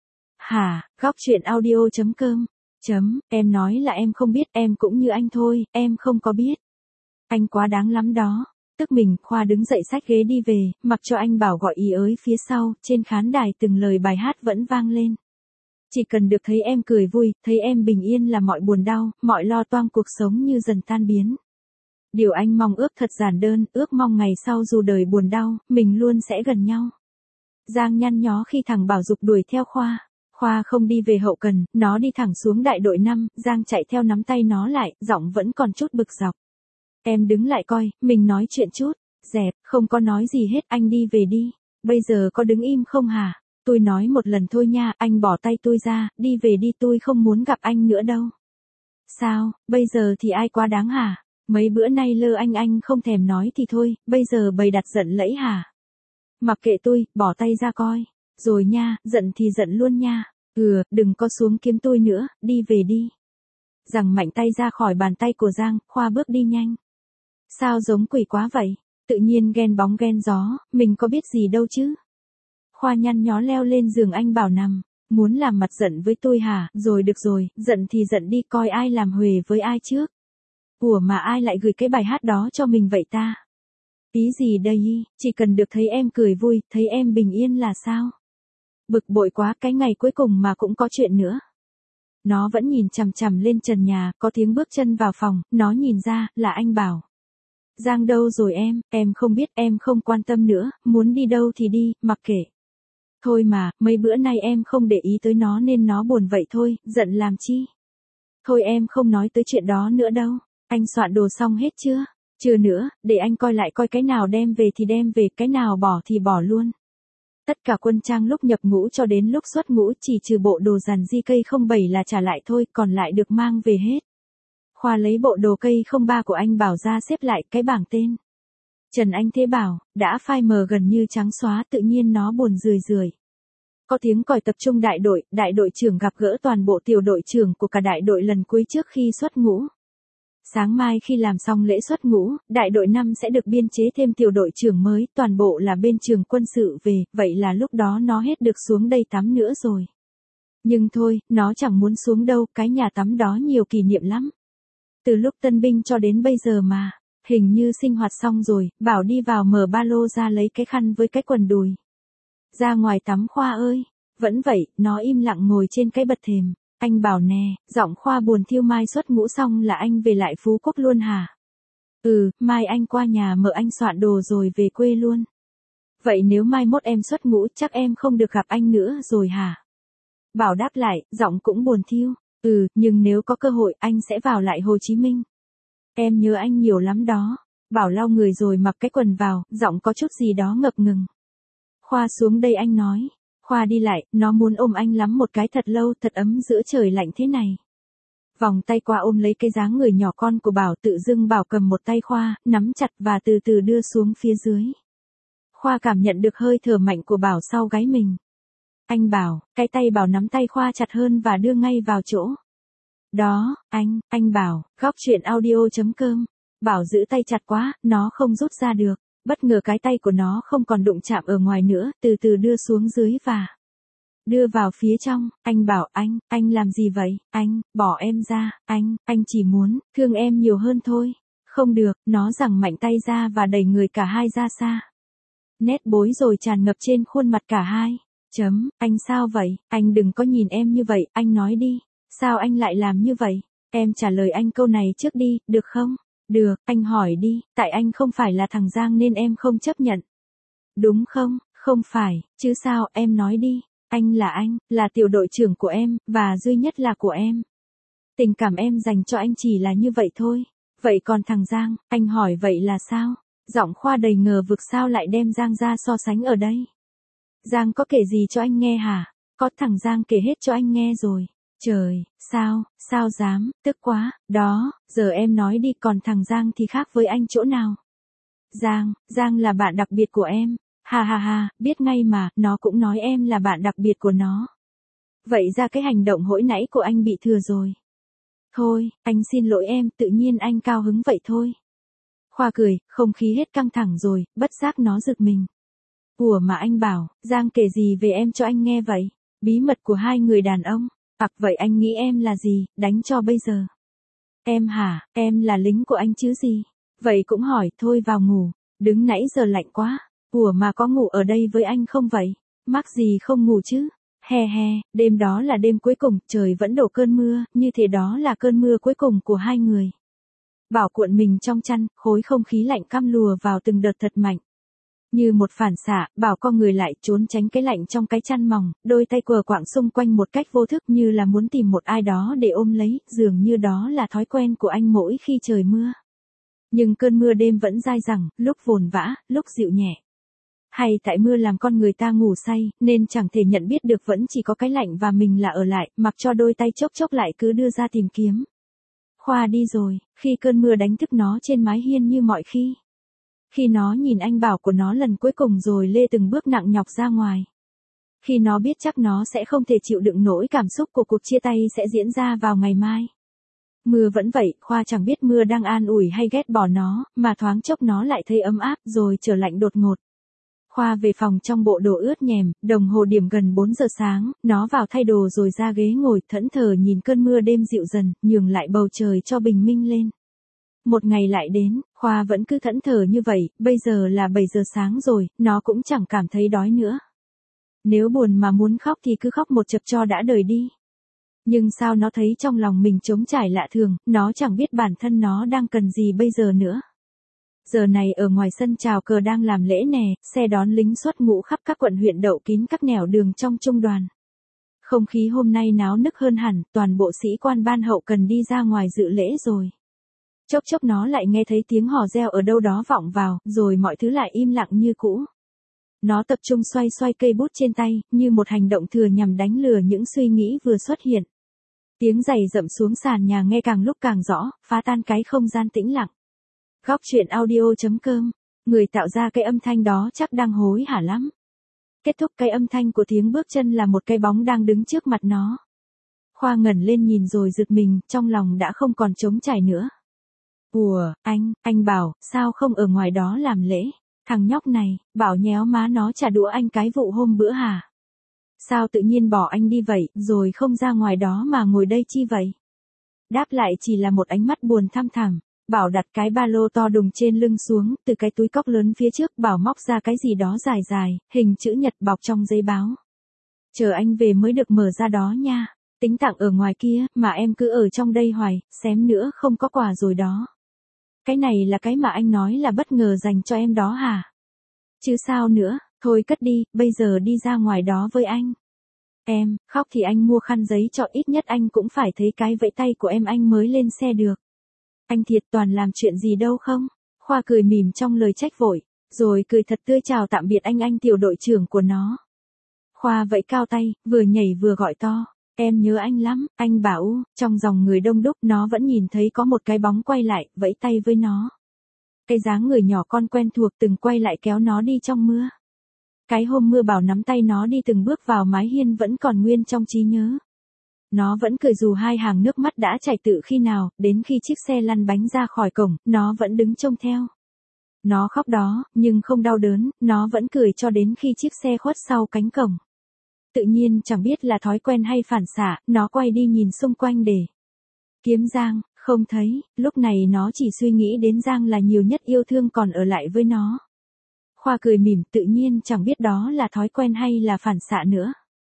Hả, góc chuyện audio chấm com, chấm, em nói là em không biết, em cũng như anh thôi, em không có biết. Anh quá đáng lắm đó. Tức mình, Khoa đứng dậy xách ghế đi về, mặc cho anh Bảo gọi ý ới phía sau, trên khán đài từng lời bài hát vẫn vang lên. Chỉ cần được thấy em cười vui, thấy em bình yên là mọi buồn đau, mọi lo toan cuộc sống như dần tan biến. Điều anh mong ước thật giản đơn, ước mong ngày sau dù đời buồn đau, mình luôn sẽ gần nhau. Giang nhăn nhó khi thằng Bảo dục đuổi theo Khoa. Khoa không đi về hậu cần, nó đi thẳng xuống đại đội năm, Giang chạy theo nắm tay nó lại, giọng vẫn còn chút bực dọc. Em đứng lại coi, mình nói chuyện chút. Dẹp, không có nói gì hết, anh đi về đi. Bây giờ có đứng im không hả? Tôi nói một lần thôi nha, anh bỏ tay tôi ra, đi về đi, tôi không muốn gặp anh nữa đâu. Sao, bây giờ thì ai quá đáng hả? Mấy bữa nay lơ anh anh không thèm nói thì thôi, bây giờ bày đặt giận lẫy hả? Mặc kệ tôi, bỏ tay ra coi. Rồi nha, giận thì giận luôn nha. Ừ, đừng có xuống kiếm tôi nữa, đi về đi. Giằng mạnh tay ra khỏi bàn tay của Giang, Khoa bước đi nhanh. Sao giống quỷ quá vậy? Tự nhiên ghen bóng ghen gió, mình có biết gì đâu chứ. Khoa nhăn nhó leo lên giường anh Bảo nằm. Muốn làm mặt giận với tôi hả? Rồi được rồi, giận thì giận đi, coi ai làm huề với ai trước. Ủa mà ai lại gửi cái bài hát đó cho mình vậy ta? Ý gì đây, chỉ cần được thấy em cười vui, thấy em bình yên là sao? Bực bội quá, cái ngày cuối cùng mà cũng có chuyện nữa. Nó vẫn nhìn chằm chằm lên trần nhà, có tiếng bước chân vào phòng, nó nhìn ra, là anh Bảo. Giang đâu rồi em, em không biết, em không quan tâm nữa, muốn đi đâu thì đi, mặc kệ. Thôi mà, mấy bữa nay em không để ý tới nó nên nó buồn vậy thôi, giận làm chi. Thôi em không nói tới chuyện đó nữa đâu. Anh soạn đồ xong hết chưa? Chưa nữa, để anh coi lại coi cái nào đem về thì đem về, cái nào bỏ thì bỏ luôn. Tất cả quân trang lúc nhập ngũ cho đến lúc xuất ngũ chỉ trừ bộ đồ dàn di cây không bảy là trả lại thôi, còn lại được mang về hết. Khoa lấy bộ đồ cây không ba của anh Bảo ra xếp lại cái bảng tên. Trần Anh Thế Bảo, đã phai mờ gần như trắng xóa, tự nhiên nó buồn rười rượi. Có tiếng còi tập trung đại đội, đại đội trưởng gặp gỡ toàn bộ tiểu đội trưởng của cả đại đội lần cuối trước khi xuất ngũ. Sáng mai khi làm xong lễ xuất ngũ, đại đội năm sẽ được biên chế thêm tiểu đội trưởng mới, toàn bộ là bên trường quân sự về, vậy là lúc đó nó hết được xuống đây tắm nữa rồi. Nhưng thôi, nó chẳng muốn xuống đâu, cái nhà tắm đó nhiều kỷ niệm lắm. Từ lúc tân binh cho đến bây giờ mà, hình như sinh hoạt xong rồi, Bảo đi vào mở ba lô ra lấy cái khăn với cái quần đùi. Ra ngoài tắm Khoa ơi, vẫn vậy, nó im lặng ngồi trên cái bậc thềm. Anh Bảo nè, giọng Khoa buồn thiêu, mai xuất ngũ xong là anh về lại Phú Quốc luôn hả? Ừ, mai anh qua nhà mợ anh soạn đồ rồi về quê luôn. Vậy nếu mai mốt em xuất ngũ chắc em không được gặp anh nữa rồi hả? Bảo đáp lại, giọng cũng buồn thiêu. Ừ, nhưng nếu có cơ hội anh sẽ vào lại Hồ Chí Minh. Em nhớ anh nhiều lắm đó. Bảo lau người rồi mặc cái quần vào, giọng có chút gì đó ngập ngừng. Khoa xuống đây anh nói. Khoa đi lại, nó muốn ôm anh lắm một cái thật lâu, thật ấm giữa trời lạnh thế này. Vòng tay qua ôm lấy cái dáng người nhỏ con của Bảo, tự dưng Bảo cầm một tay Khoa, nắm chặt và từ từ đưa xuống phía dưới. Khoa cảm nhận được hơi thở mạnh của Bảo sau gáy mình. Anh Bảo, cái tay Bảo nắm tay Khoa chặt hơn và đưa ngay vào chỗ. Đó, anh, anh Bảo, góc chuyện audio chấm com. Bảo giữ tay chặt quá, nó không rút ra được. Bất ngờ cái tay của nó không còn đụng chạm ở ngoài nữa, từ từ đưa xuống dưới và đưa vào phía trong. Anh Bảo, anh, anh làm gì vậy? Anh, bỏ em ra, anh, anh chỉ muốn thương em nhiều hơn thôi. Không được, nó giằng mạnh tay ra và đẩy người cả hai ra xa. Nét bối rồi tràn ngập trên khuôn mặt cả hai. Chấm, anh sao vậy? Anh đừng có nhìn em như vậy, anh nói đi. Sao anh lại làm như vậy? Em trả lời anh câu này trước đi, được không? Được, anh hỏi đi, tại anh không phải là thằng Giang nên em không chấp nhận. Đúng không? Không phải, chứ sao, em nói đi. Anh là anh, là tiểu đội trưởng của em, và duy nhất là của em. Tình cảm em dành cho anh chỉ là như vậy thôi. Vậy còn thằng Giang, anh hỏi vậy là sao? Giọng Khoa đầy ngờ vực, sao lại đem Giang ra so sánh ở đây? Giang có kể gì cho anh nghe hả? Có, thằng Giang kể hết cho anh nghe rồi. Trời, sao, sao dám, tức quá, đó, giờ em nói đi, còn thằng Giang thì khác với anh chỗ nào? Giang, Giang là bạn đặc biệt của em. Ha ha ha, biết ngay mà, nó cũng nói em là bạn đặc biệt của nó. Vậy ra cái hành động hồi nãy của anh bị thừa rồi. Thôi, anh xin lỗi em, tự nhiên anh cao hứng vậy thôi. Khoa cười, không khí hết căng thẳng rồi, bất giác nó giật mình. Ủa mà anh bảo, Giang kể gì về em cho anh nghe vậy? Bí mật của hai người đàn ông. Ặc vậy anh nghĩ em là gì, đánh cho bây giờ. Em hả, em là lính của anh chứ gì? Vậy cũng hỏi, thôi vào ngủ, đứng nãy giờ lạnh quá. Ủa mà có ngủ ở đây với anh không vậy? Mắc gì không ngủ chứ? He he, đêm đó là đêm cuối cùng, trời vẫn đổ cơn mưa, như thế đó là cơn mưa cuối cùng của hai người. Bảo cuộn mình trong chăn, khối không khí lạnh căm lùa vào từng đợt thật mạnh. Như một phản xạ, Bảo co người lại trốn tránh cái lạnh trong cái chăn mỏng, đôi tay quờ quạng xung quanh một cách vô thức như là muốn tìm một ai đó để ôm lấy, dường như đó là thói quen của anh mỗi khi trời mưa. Nhưng cơn mưa đêm vẫn dai dẳng, lúc vồn vã, lúc dịu nhẹ. Hay tại mưa làm con người ta ngủ say, nên chẳng thể nhận biết được vẫn chỉ có cái lạnh và mình là ở lại, mặc cho đôi tay chốc chốc lại cứ đưa ra tìm kiếm. Khoa đi rồi, khi cơn mưa đánh thức nó trên mái hiên như mọi khi. Khi nó nhìn anh Bảo của nó lần cuối cùng rồi lê từng bước nặng nhọc ra ngoài. Khi nó biết chắc nó sẽ không thể chịu đựng nổi cảm xúc của cuộc chia tay sẽ diễn ra vào ngày mai. Mưa vẫn vậy, Khoa chẳng biết mưa đang an ủi hay ghét bỏ nó, mà thoáng chốc nó lại thấy ấm áp rồi trở lạnh đột ngột. Khoa về phòng trong bộ đồ ướt nhèm, đồng hồ điểm gần bốn giờ sáng, nó vào thay đồ rồi ra ghế ngồi thẫn thờ nhìn cơn mưa đêm dịu dần, nhường lại bầu trời cho bình minh lên. Một ngày lại đến, Khoa vẫn cứ thẫn thờ như vậy, bây giờ là bảy giờ sáng rồi, nó cũng chẳng cảm thấy đói nữa. Nếu buồn mà muốn khóc thì cứ khóc một chập cho đã đời đi. Nhưng sao nó thấy trong lòng mình trống trải lạ thường, nó chẳng biết bản thân nó đang cần gì bây giờ nữa. Giờ này ở ngoài sân chào cờ đang làm lễ nè, xe đón lính xuất ngũ khắp các quận huyện đậu kín các nẻo đường trong trung đoàn. Không khí hôm nay náo nức hơn hẳn, toàn bộ sĩ quan ban hậu cần đi ra ngoài dự lễ rồi. Chốc chốc nó lại nghe thấy tiếng hò reo ở đâu đó vọng vào, rồi mọi thứ lại im lặng như cũ. Nó tập trung xoay xoay cây bút trên tay, như một hành động thừa nhằm đánh lừa những suy nghĩ vừa xuất hiện. Tiếng giày dậm xuống sàn nhà nghe càng lúc càng rõ, phá tan cái không gian tĩnh lặng. Góc truyện audio chấm com, người tạo ra cái âm thanh đó chắc đang hối hả lắm. Kết thúc cái âm thanh của tiếng bước chân là một cái bóng đang đứng trước mặt nó. Khoa ngẩng lên nhìn rồi giật mình, trong lòng đã không còn trống trải nữa. Ủa, anh, anh Bảo, sao không ở ngoài đó làm lễ? Thằng nhóc này, Bảo nhéo má nó trả đũa anh cái vụ hôm bữa hả? Sao tự nhiên bỏ anh đi vậy, rồi không ra ngoài đó mà ngồi đây chi vậy? Đáp lại chỉ là một ánh mắt buồn thăm thẳm. Bảo đặt cái ba lô to đùng trên lưng xuống, từ cái túi cóc lớn phía trước Bảo móc ra cái gì đó dài dài, hình chữ nhật bọc trong giấy báo. Chờ anh về mới được mở ra đó nha, tính tặng ở ngoài kia, mà em cứ ở trong đây hoài, xém nữa không có quà rồi đó. Cái này là cái mà anh nói là bất ngờ dành cho em đó hả? Chứ sao nữa, thôi cất đi, bây giờ đi ra ngoài đó với anh. Em, khóc thì anh mua khăn giấy cho ít nhất anh cũng phải thấy cái vẫy tay của em anh mới lên xe được. Anh thiệt toàn làm chuyện gì đâu không? Khoa cười mỉm trong lời trách vội, rồi cười thật tươi chào tạm biệt anh anh tiểu đội trưởng của nó. Khoa vẫy cao tay, vừa nhảy vừa gọi to, em nhớ anh lắm, anh Bảo, trong dòng người đông đúc nó vẫn nhìn thấy có một cái bóng quay lại, vẫy tay với nó. Cái dáng người nhỏ con quen thuộc từng quay lại kéo nó đi trong mưa. Cái hôm mưa Bảo nắm tay nó đi từng bước vào mái hiên vẫn còn nguyên trong trí nhớ. Nó vẫn cười dù hai hàng nước mắt đã chảy tự khi nào, đến khi chiếc xe lăn bánh ra khỏi cổng, nó vẫn đứng trông theo. Nó khóc đó, nhưng không đau đớn, nó vẫn cười cho đến khi chiếc xe khuất sau cánh cổng. Tự nhiên chẳng biết là thói quen hay phản xạ, nó quay đi nhìn xung quanh để kiếm Giang, không thấy, lúc này nó chỉ suy nghĩ đến Giang là nhiều nhất yêu thương còn ở lại với nó. Khoa cười mỉm, tự nhiên chẳng biết đó là thói quen hay là phản xạ nữa.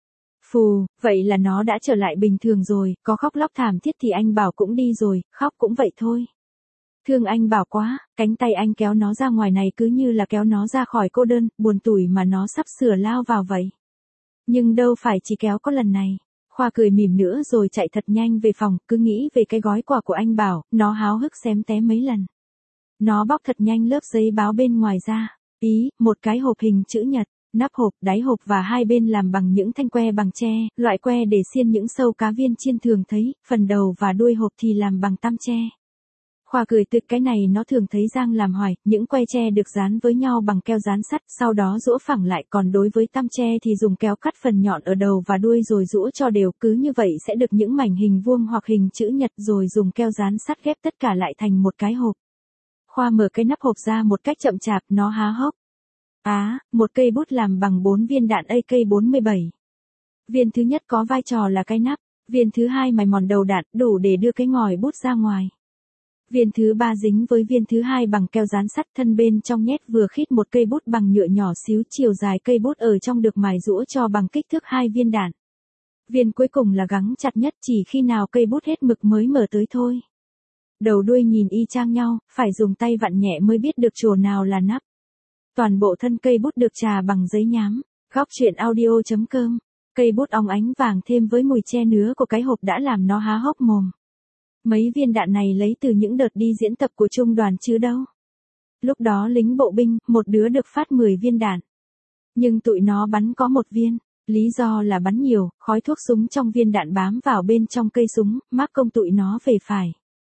Phù, vậy là nó đã trở lại bình thường rồi, có khóc lóc thảm thiết thì anh Bảo cũng đi rồi, khóc cũng vậy thôi. Thương anh Bảo quá, cánh tay anh kéo nó ra ngoài này cứ như là kéo nó ra khỏi cô đơn, buồn tủi mà nó sắp sửa lao vào vậy. Nhưng đâu phải chỉ kéo có lần này. Khoa cười mỉm nữa rồi chạy thật nhanh về phòng, cứ nghĩ về cái gói quà của anh Bảo, nó háo hức xém té mấy lần. Nó bóc thật nhanh lớp giấy báo bên ngoài ra, ý, một cái hộp hình chữ nhật. Nắp hộp, đáy hộp và hai bên làm bằng những thanh que bằng tre, loại que để xiên những sâu cá viên chiên thường thấy, phần đầu và đuôi hộp thì làm bằng tăm tre. Khoa cười tươi, cái này nó thường thấy Giang làm hoài, những que tre được dán với nhau bằng keo dán sắt, sau đó giũa phẳng lại, còn đối với tăm tre thì dùng kéo cắt phần nhọn ở đầu và đuôi rồi giũa cho đều, cứ như vậy sẽ được những mảnh hình vuông hoặc hình chữ nhật, rồi dùng keo dán sắt ghép tất cả lại thành một cái hộp. Khoa mở cái nắp hộp ra một cách chậm chạp, nó há hốc. Á, à, một cây bút làm bằng bốn viên đạn A K bốn mươi bảy. Viên thứ nhất có vai trò là cái nắp, viên thứ hai mài mòn đầu đạn, đủ để đưa cái ngòi bút ra ngoài. Viên thứ ba dính với viên thứ hai bằng keo dán sắt, thân bên trong nhét vừa khít một cây bút bằng nhựa nhỏ xíu, chiều dài cây bút ở trong được mài giũa cho bằng kích thước hai viên đạn. Viên cuối cùng là gắn chặt nhất, chỉ khi nào cây bút hết mực mới mở tới thôi. Đầu đuôi nhìn y chang nhau, phải dùng tay vặn nhẹ mới biết được chỗ nào là nắp. Toàn bộ thân cây bút được chà bằng giấy nhám. Góc truyện audio chấm com. Cây bút óng ánh vàng thêm với mùi tre nứa của cái hộp đã làm nó há hốc mồm. Mấy viên đạn này lấy từ những đợt đi diễn tập của trung đoàn chứ đâu. Lúc đó lính bộ binh, một đứa được phát mười viên đạn. Nhưng tụi nó bắn có một viên. Lý do là bắn nhiều, khói thuốc súng trong viên đạn bám vào bên trong cây súng, mác công tụi nó về phải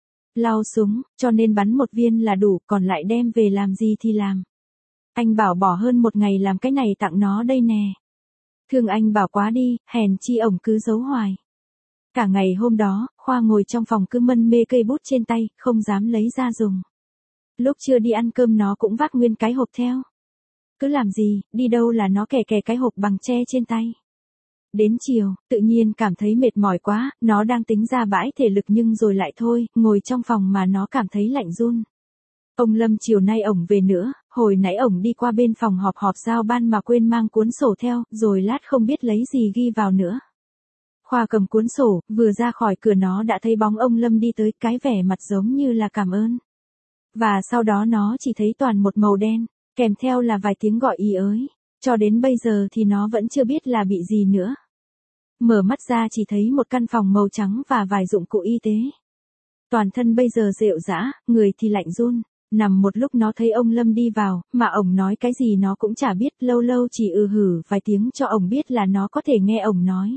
lau súng, cho nên bắn một viên là đủ, còn lại đem về làm gì thì làm. Anh Bảo bỏ hơn một ngày làm cái này tặng nó đây nè. Thương anh Bảo quá đi, hèn chi ổng cứ giấu hoài. Cả ngày hôm đó, Khoa ngồi trong phòng cứ mân mê cây bút trên tay, không dám lấy ra dùng. Lúc chưa đi ăn cơm nó cũng vác nguyên cái hộp theo. Cứ làm gì, đi đâu là nó kè kè cái hộp bằng tre trên tay. Đến chiều, tự nhiên cảm thấy mệt mỏi quá, nó đang tính ra bãi thể lực nhưng rồi lại thôi, ngồi trong phòng mà nó cảm thấy lạnh run. Ông Lâm chiều nay ổng về nữa, hồi nãy ổng đi qua bên phòng họp họp giao ban mà quên mang cuốn sổ theo, rồi lát không biết lấy gì ghi vào nữa. Khoa cầm cuốn sổ, vừa ra khỏi cửa nó đã thấy bóng ông Lâm đi tới, cái vẻ mặt giống như là cảm ơn. Và sau đó nó chỉ thấy toàn một màu đen, kèm theo là vài tiếng gọi ý ới. Cho đến bây giờ thì nó vẫn chưa biết là bị gì nữa. Mở mắt ra chỉ thấy một căn phòng màu trắng và vài dụng cụ y tế. Toàn thân bây giờ rệu rã, người thì lạnh run. Nằm một lúc nó thấy ông Lâm đi vào, mà ổng nói cái gì nó cũng chả biết, lâu lâu chỉ ừ hử vài tiếng cho ổng biết là nó có thể nghe ổng nói.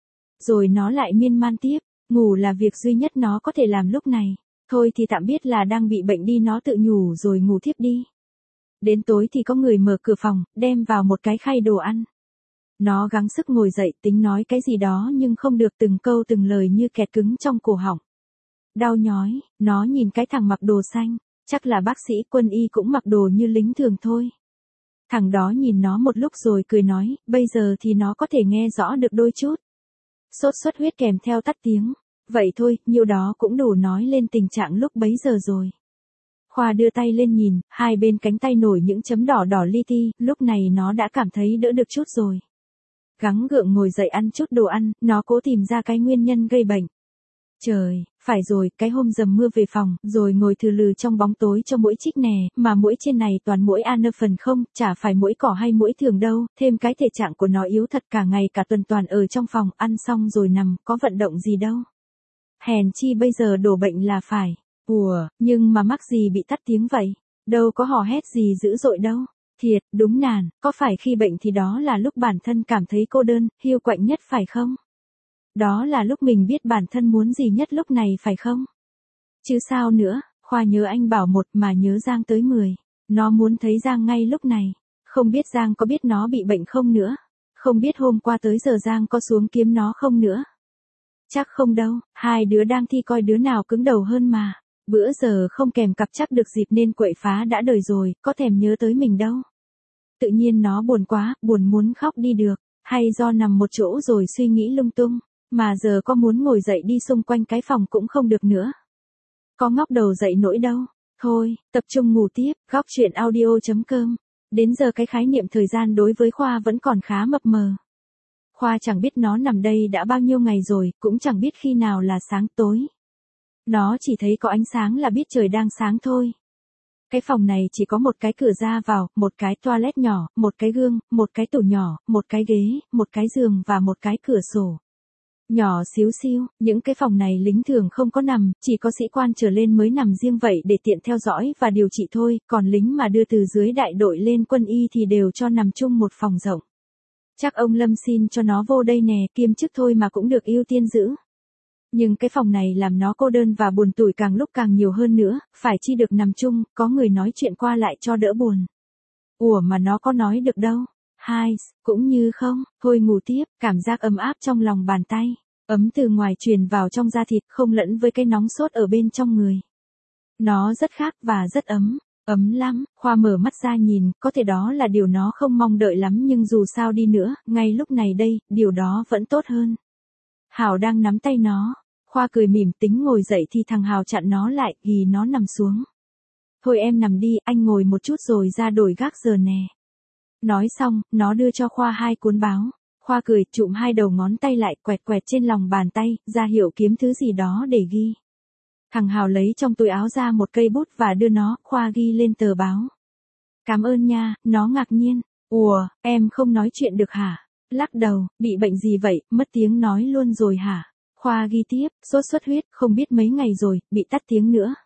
Rồi nó lại miên man tiếp, ngủ là việc duy nhất nó có thể làm lúc này. Thôi thì tạm biết là đang bị bệnh đi, nó tự nhủ rồi ngủ thiếp đi. Đến tối thì có người mở cửa phòng, đem vào một cái khay đồ ăn. Nó gắng sức ngồi dậy tính nói cái gì đó nhưng không được, từng câu từng lời như kẹt cứng trong cổ họng. Đau nhói, nó nhìn cái thằng mặc đồ xanh, chắc là bác sĩ quân y cũng mặc đồ như lính thường thôi. Thằng đó nhìn nó một lúc rồi cười nói, bây giờ thì nó có thể nghe rõ được đôi chút. Sốt xuất huyết kèm theo tắt tiếng. Vậy thôi, nhiêu đó cũng đủ nói lên tình trạng lúc bấy giờ rồi. Khoa đưa tay lên nhìn, hai bên cánh tay nổi những chấm đỏ đỏ li ti, lúc này nó đã cảm thấy đỡ được chút rồi. Gắng gượng ngồi dậy ăn chút đồ ăn, nó cố tìm ra cái nguyên nhân gây bệnh. Trời, phải rồi, cái hôm dầm mưa về phòng, rồi ngồi thừ lừ trong bóng tối cho muỗi chích nè, mà muỗi trên này toàn muỗi anopheles không, chả phải muỗi cỏ hay muỗi thường đâu, thêm cái thể trạng của nó yếu thật, cả ngày cả tuần toàn ở trong phòng, ăn xong rồi nằm, có vận động gì đâu. Hèn chi bây giờ đổ bệnh là phải. Ủa, nhưng mà mắc gì bị tắt tiếng vậy? Đâu có hò hét gì dữ dội đâu. Thiệt, đúng nàn, có phải khi bệnh thì đó là lúc bản thân cảm thấy cô đơn, hiu quạnh nhất phải không? Đó là lúc mình biết bản thân muốn gì nhất lúc này phải không? Chứ sao nữa, Khoa nhớ anh Bảo một mà nhớ Giang tới mười. Nó muốn thấy Giang ngay lúc này. Không biết Giang có biết nó bị bệnh không nữa. Không biết hôm qua tới giờ Giang có xuống kiếm nó không nữa. Chắc không đâu, hai đứa đang thi coi đứa nào cứng đầu hơn mà. Bữa giờ không kèm cặp chắc được dịp nên quậy phá đã đời rồi, có thèm nhớ tới mình đâu. Tự nhiên nó buồn quá, buồn muốn khóc đi được, hay do nằm một chỗ rồi suy nghĩ lung tung, mà giờ có muốn ngồi dậy đi xung quanh cái phòng cũng không được nữa. Có ngóc đầu dậy nổi đâu. Thôi, tập trung ngủ tiếp, góc truyện audio chấm com. Đến giờ cái khái niệm thời gian đối với Khoa vẫn còn khá mập mờ. Khoa chẳng biết nó nằm đây đã bao nhiêu ngày rồi, cũng chẳng biết khi nào là sáng tối. Nó chỉ thấy có ánh sáng là biết trời đang sáng thôi. Cái phòng này chỉ có một cái cửa ra vào, một cái toilet nhỏ, một cái gương, một cái tủ nhỏ, một cái ghế, một cái giường và một cái cửa sổ. Nhỏ xíu xiu, những cái phòng này lính thường không có nằm, chỉ có sĩ quan trở lên mới nằm riêng vậy để tiện theo dõi và điều trị thôi, còn lính mà đưa từ dưới đại đội lên quân y thì đều cho nằm chung một phòng rộng. Chắc ông Lâm xin cho nó vô đây nè, kiêm chức thôi mà cũng được ưu tiên giữ. Nhưng cái phòng này làm nó cô đơn và buồn tủi càng lúc càng nhiều hơn nữa, phải chi được nằm chung, có người nói chuyện qua lại cho đỡ buồn. Ủa mà nó có nói được đâu. Hai, cũng như không, thôi ngủ tiếp, cảm giác ấm áp trong lòng bàn tay. Ấm từ ngoài truyền vào trong da thịt, không lẫn với cái nóng sốt ở bên trong người. Nó rất khác và rất ấm. Ấm lắm, Khoa mở mắt ra nhìn, có thể đó là điều nó không mong đợi lắm nhưng dù sao đi nữa, ngay lúc này đây, điều đó vẫn tốt hơn. Hào đang nắm tay nó. Khoa cười mỉm tính ngồi dậy thì thằng Hào chặn nó lại, ghi nó nằm xuống. Thôi em nằm đi, anh ngồi một chút rồi ra đổi gác giờ nè. Nói xong, nó đưa cho Khoa hai cuốn báo. Khoa cười, chụm hai đầu ngón tay lại, quẹt quẹt trên lòng bàn tay, ra hiệu kiếm thứ gì đó để ghi. Thằng Hào lấy trong túi áo ra một cây bút và đưa nó, Khoa ghi lên tờ báo. Cảm ơn nha, nó ngạc nhiên. Ủa, em không nói chuyện được hả? Lắc đầu, bị bệnh gì vậy, mất tiếng nói luôn rồi hả? Khoa ghi tiếp, sốt xuất huyết, không biết mấy ngày rồi, bị tắt tiếng nữa.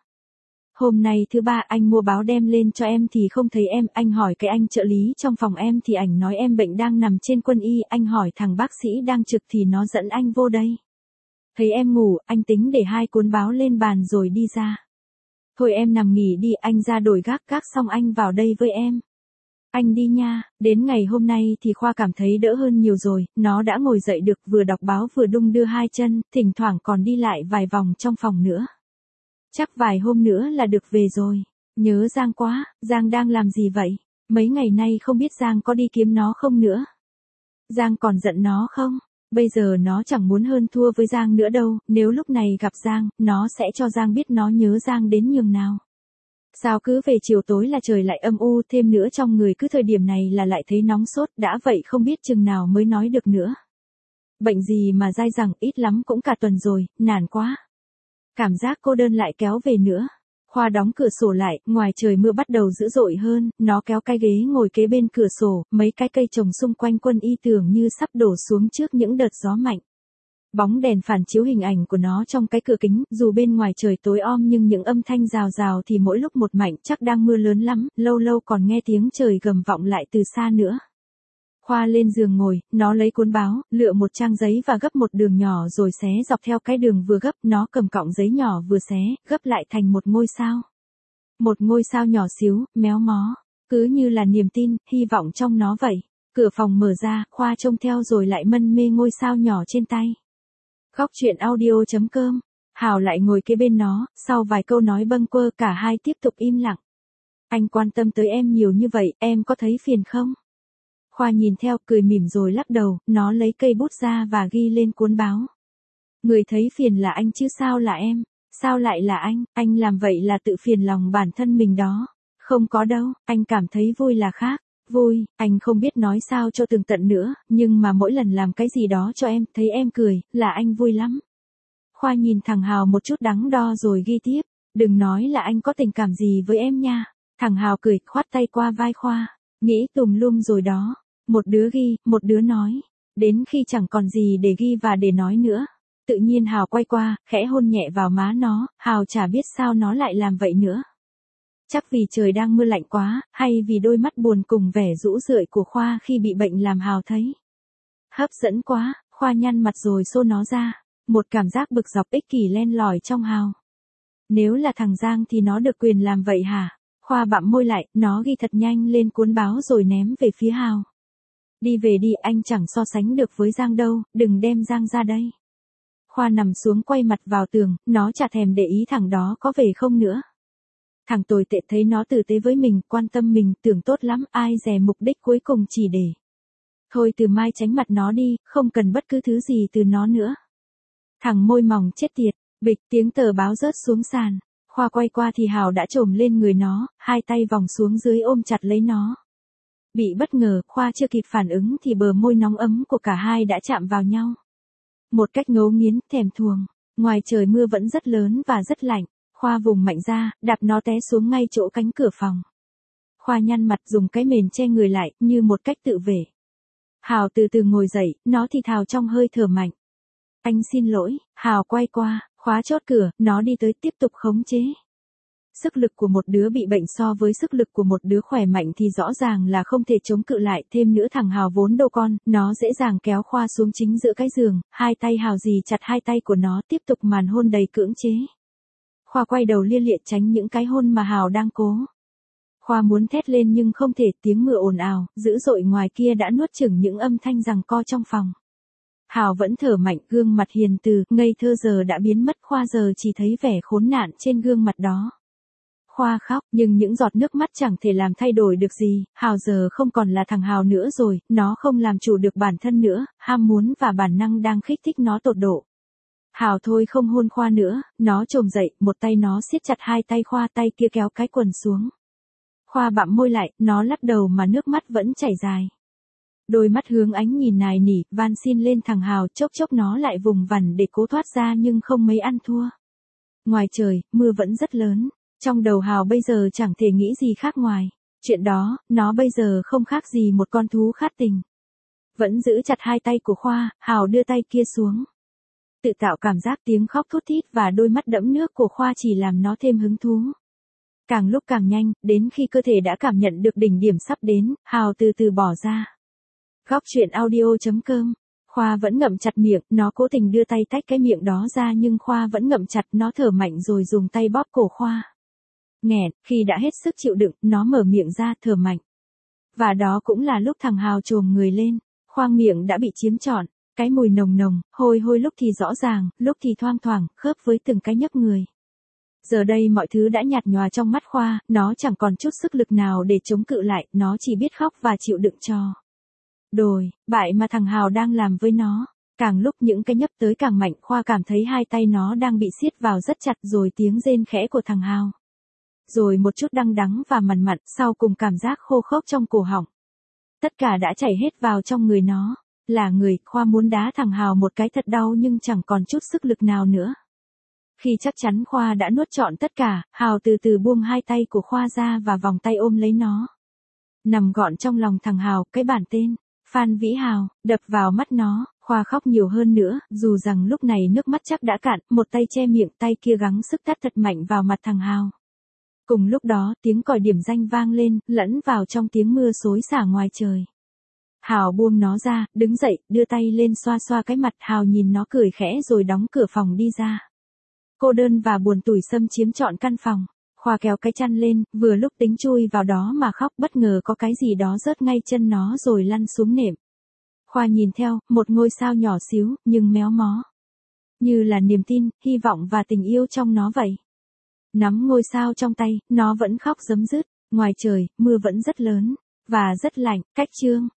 Hôm nay thứ ba anh mua báo đem lên cho em thì không thấy em, anh hỏi cái anh trợ lý trong phòng em thì ảnh nói em bệnh đang nằm trên quân y, anh hỏi thằng bác sĩ đang trực thì nó dẫn anh vô đây. Thấy em ngủ, anh tính để hai cuốn báo lên bàn rồi đi ra. Thôi em nằm nghỉ đi, anh ra đổi gác gác xong anh vào đây với em. Anh đi nha, đến ngày hôm nay thì Khoa cảm thấy đỡ hơn nhiều rồi, nó đã ngồi dậy được vừa đọc báo vừa đung đưa hai chân, thỉnh thoảng còn đi lại vài vòng trong phòng nữa. Chắc vài hôm nữa là được về rồi. Nhớ Giang quá, Giang đang làm gì vậy? Mấy ngày nay không biết Giang có đi kiếm nó không nữa. Giang còn giận nó không? Bây giờ nó chẳng muốn hơn thua với Giang nữa đâu, nếu lúc này gặp Giang, nó sẽ cho Giang biết nó nhớ Giang đến nhường nào. Sao cứ về chiều tối là trời lại âm u, thêm nữa trong người cứ thời điểm này là lại thấy nóng sốt, đã vậy không biết chừng nào mới nói được nữa. Bệnh gì mà dai dẳng, ít lắm cũng cả tuần rồi, nản quá. Cảm giác cô đơn lại kéo về nữa. Khoa đóng cửa sổ lại, ngoài trời mưa bắt đầu dữ dội hơn, nó kéo cái ghế ngồi kế bên cửa sổ, mấy cái cây trồng xung quanh quân y tưởng như sắp đổ xuống trước những đợt gió mạnh. Bóng đèn phản chiếu hình ảnh của nó trong cái cửa kính, dù bên ngoài trời tối om nhưng những âm thanh rào rào thì mỗi lúc một mạnh, chắc đang mưa lớn lắm, lâu lâu còn nghe tiếng trời gầm vọng lại từ xa nữa. Khoa lên giường ngồi, nó lấy cuốn báo, lựa một trang giấy và gấp một đường nhỏ rồi xé dọc theo cái đường vừa gấp, nó cầm cọng giấy nhỏ vừa xé, gấp lại thành một ngôi sao. Một ngôi sao nhỏ xíu, méo mó, cứ như là niềm tin, hy vọng trong nó vậy. Cửa phòng mở ra, Khoa trông theo rồi lại mân mê ngôi sao nhỏ trên tay. Góc truyện audio chấm com. Hào lại ngồi kế bên nó, sau vài câu nói bâng quơ cả hai tiếp tục im lặng. Anh quan tâm tới em nhiều như vậy, em có thấy phiền không? Khoa nhìn theo, cười mỉm rồi lắc đầu, nó lấy cây bút ra và ghi lên cuốn báo. Người thấy phiền là anh chứ sao là em, sao lại là anh, anh làm vậy là tự phiền lòng bản thân mình đó. Không có đâu, anh cảm thấy vui là khác. Vui, anh không biết nói sao cho tường tận nữa, nhưng mà mỗi lần làm cái gì đó cho em, thấy em cười, là anh vui lắm. Khoa nhìn thằng Hào một chút đắn đo rồi ghi tiếp, đừng nói là anh có tình cảm gì với em nha. Thằng Hào cười, khoát tay qua vai Khoa, nghĩ tùm lum rồi đó. Một đứa ghi, một đứa nói, đến khi chẳng còn gì để ghi và để nói nữa. Tự nhiên Hào quay qua, khẽ hôn nhẹ vào má nó, Hào chả biết sao nó lại làm vậy nữa. Chắc vì trời đang mưa lạnh quá, hay vì đôi mắt buồn cùng vẻ rũ rượi của Khoa khi bị bệnh làm Hào thấy hấp dẫn quá, Khoa nhăn mặt rồi xô nó ra. Một cảm giác bực dọc ích kỷ len lỏi trong Hào. Nếu là thằng Giang thì nó được quyền làm vậy hả? Khoa bặm môi lại, nó ghi thật nhanh lên cuốn báo rồi ném về phía Hào. Đi về đi, anh chẳng so sánh được với Giang đâu, đừng đem Giang ra đây. Khoa nằm xuống quay mặt vào tường, nó chả thèm để ý thằng đó có về không nữa. Thằng tồi tệ thấy nó tử tế với mình, quan tâm mình, tưởng tốt lắm, ai dè mục đích cuối cùng chỉ để. Thôi từ mai tránh mặt nó đi, không cần bất cứ thứ gì từ nó nữa. Thằng môi mỏng chết tiệt, bịch tiếng tờ báo rớt xuống sàn. Khoa quay qua thì Hào đã trồm lên người nó, hai tay vòng xuống dưới ôm chặt lấy nó. Bị bất ngờ, Khoa chưa kịp phản ứng thì bờ môi nóng ấm của cả hai đã chạm vào nhau. Một cách ngấu nghiến, thèm thuồng. Ngoài trời mưa vẫn rất lớn và rất lạnh. Khoa vùng mạnh ra, đạp nó té xuống ngay chỗ cánh cửa phòng. Khoa nhăn mặt dùng cái mền che người lại, như một cách tự vệ. Hào từ từ ngồi dậy, nó thì thào trong hơi thở mạnh. Anh xin lỗi, Hào quay qua, khóa chốt cửa, nó đi tới tiếp tục khống chế. sức lực của một đứa bị bệnh so với sức lực của một đứa khỏe mạnh thì rõ ràng là không thể chống cự lại, thêm nữa thằng Hào vốn đô con, nó dễ dàng kéo Khoa xuống chính giữa cái giường, hai tay Hào dì chặt hai tay của nó, tiếp tục màn hôn đầy cưỡng chế. Khoa quay đầu lia lịa tránh những cái hôn mà Hào đang cố. Khoa muốn thét lên nhưng không thể, tiếng mưa ồn ào, dữ dội ngoài kia đã nuốt chửng những âm thanh giằng co trong phòng. Hào vẫn thở mạnh, gương mặt hiền từ, ngây thơ giờ đã biến mất, Khoa giờ chỉ thấy vẻ khốn nạn trên gương mặt đó. Khoa khóc, nhưng những giọt nước mắt chẳng thể làm thay đổi được gì, Hào giờ không còn là thằng Hào nữa rồi, nó không làm chủ được bản thân nữa, ham muốn và bản năng đang kích thích nó tột độ. Hào thôi không hôn Khoa nữa, nó chồm dậy, một tay nó siết chặt hai tay Khoa, tay kia kéo cái quần xuống. Khoa bặm môi lại, nó lắc đầu mà nước mắt vẫn chảy dài. Đôi mắt hướng ánh nhìn nài nỉ, van xin lên thằng Hào, chốc chốc nó lại vùng vằng để cố thoát ra nhưng không mấy ăn thua. Ngoài trời, mưa vẫn rất lớn, trong đầu Hào bây giờ chẳng thể nghĩ gì khác ngoài. Chuyện đó, nó bây giờ không khác gì một con thú khát tình. Vẫn giữ chặt hai tay của Khoa, Hào đưa tay kia xuống. Tự tạo cảm giác tiếng khóc thút thít và đôi mắt đẫm nước của Khoa chỉ làm nó thêm hứng thú. Càng lúc càng nhanh, đến khi cơ thể đã cảm nhận được đỉnh điểm sắp đến, Hào từ từ bỏ ra. Góc truyện audio chấm com. Khoa vẫn ngậm chặt miệng, nó cố tình đưa tay tách cái miệng đó ra nhưng Khoa vẫn ngậm chặt, nó thở mạnh rồi dùng tay bóp cổ Khoa. Nghẹn, khi đã hết sức chịu đựng, nó mở miệng ra, thở mạnh. Và đó cũng là lúc thằng Hào chồm người lên, khoang miệng đã bị chiếm trọn, cái mùi nồng nồng, hôi hôi lúc thì rõ ràng, lúc thì thoang thoảng, khớp với từng cái nhấp người. Giờ đây mọi thứ đã nhạt nhòa trong mắt Khoa, nó chẳng còn chút sức lực nào để chống cự lại, nó chỉ biết khóc và chịu đựng cho đồi, bại mà thằng Hào đang làm với nó. Càng lúc những cái nhấp tới càng mạnh, Khoa cảm thấy hai tay nó đang bị siết vào rất chặt, rồi tiếng rên khẽ của thằng Hào. Rồi một chút đắng đắng và mằn mặn, sau cùng cảm giác khô khốc trong cổ họng. Tất cả đã chảy hết vào trong người nó. Là người, Khoa muốn đá thằng Hào một cái thật đau nhưng chẳng còn chút sức lực nào nữa. Khi chắc chắn Khoa đã nuốt trọn tất cả, Hào từ từ buông hai tay của Khoa ra và vòng tay ôm lấy nó. Nằm gọn trong lòng thằng Hào, cái bản tên Phan Vĩ Hào, đập vào mắt nó. Khoa khóc nhiều hơn nữa, dù rằng lúc này nước mắt chắc đã cạn, một tay che miệng, tay kia gắng sức tát thật mạnh vào mặt thằng Hào. Cùng lúc đó, tiếng còi điểm danh vang lên, lẫn vào trong tiếng mưa xối xả ngoài trời. Hào buông nó ra, đứng dậy, đưa tay lên xoa xoa cái mặt. Hào nhìn nó cười khẽ rồi đóng cửa phòng đi ra. Cô đơn và buồn tủi xâm chiếm trọn căn phòng. Khoa kéo cái chăn lên, vừa lúc tính chui vào đó mà khóc, bất ngờ có cái gì đó rớt ngay chân nó rồi lăn xuống nệm. Khoa nhìn theo, một ngôi sao nhỏ xíu, nhưng méo mó. Như là niềm tin, hy vọng và tình yêu trong nó vậy. Nắm ngôi sao trong tay, nó vẫn khóc rấm rứt. Ngoài trời, mưa vẫn rất lớn, và rất lạnh. Cách chương.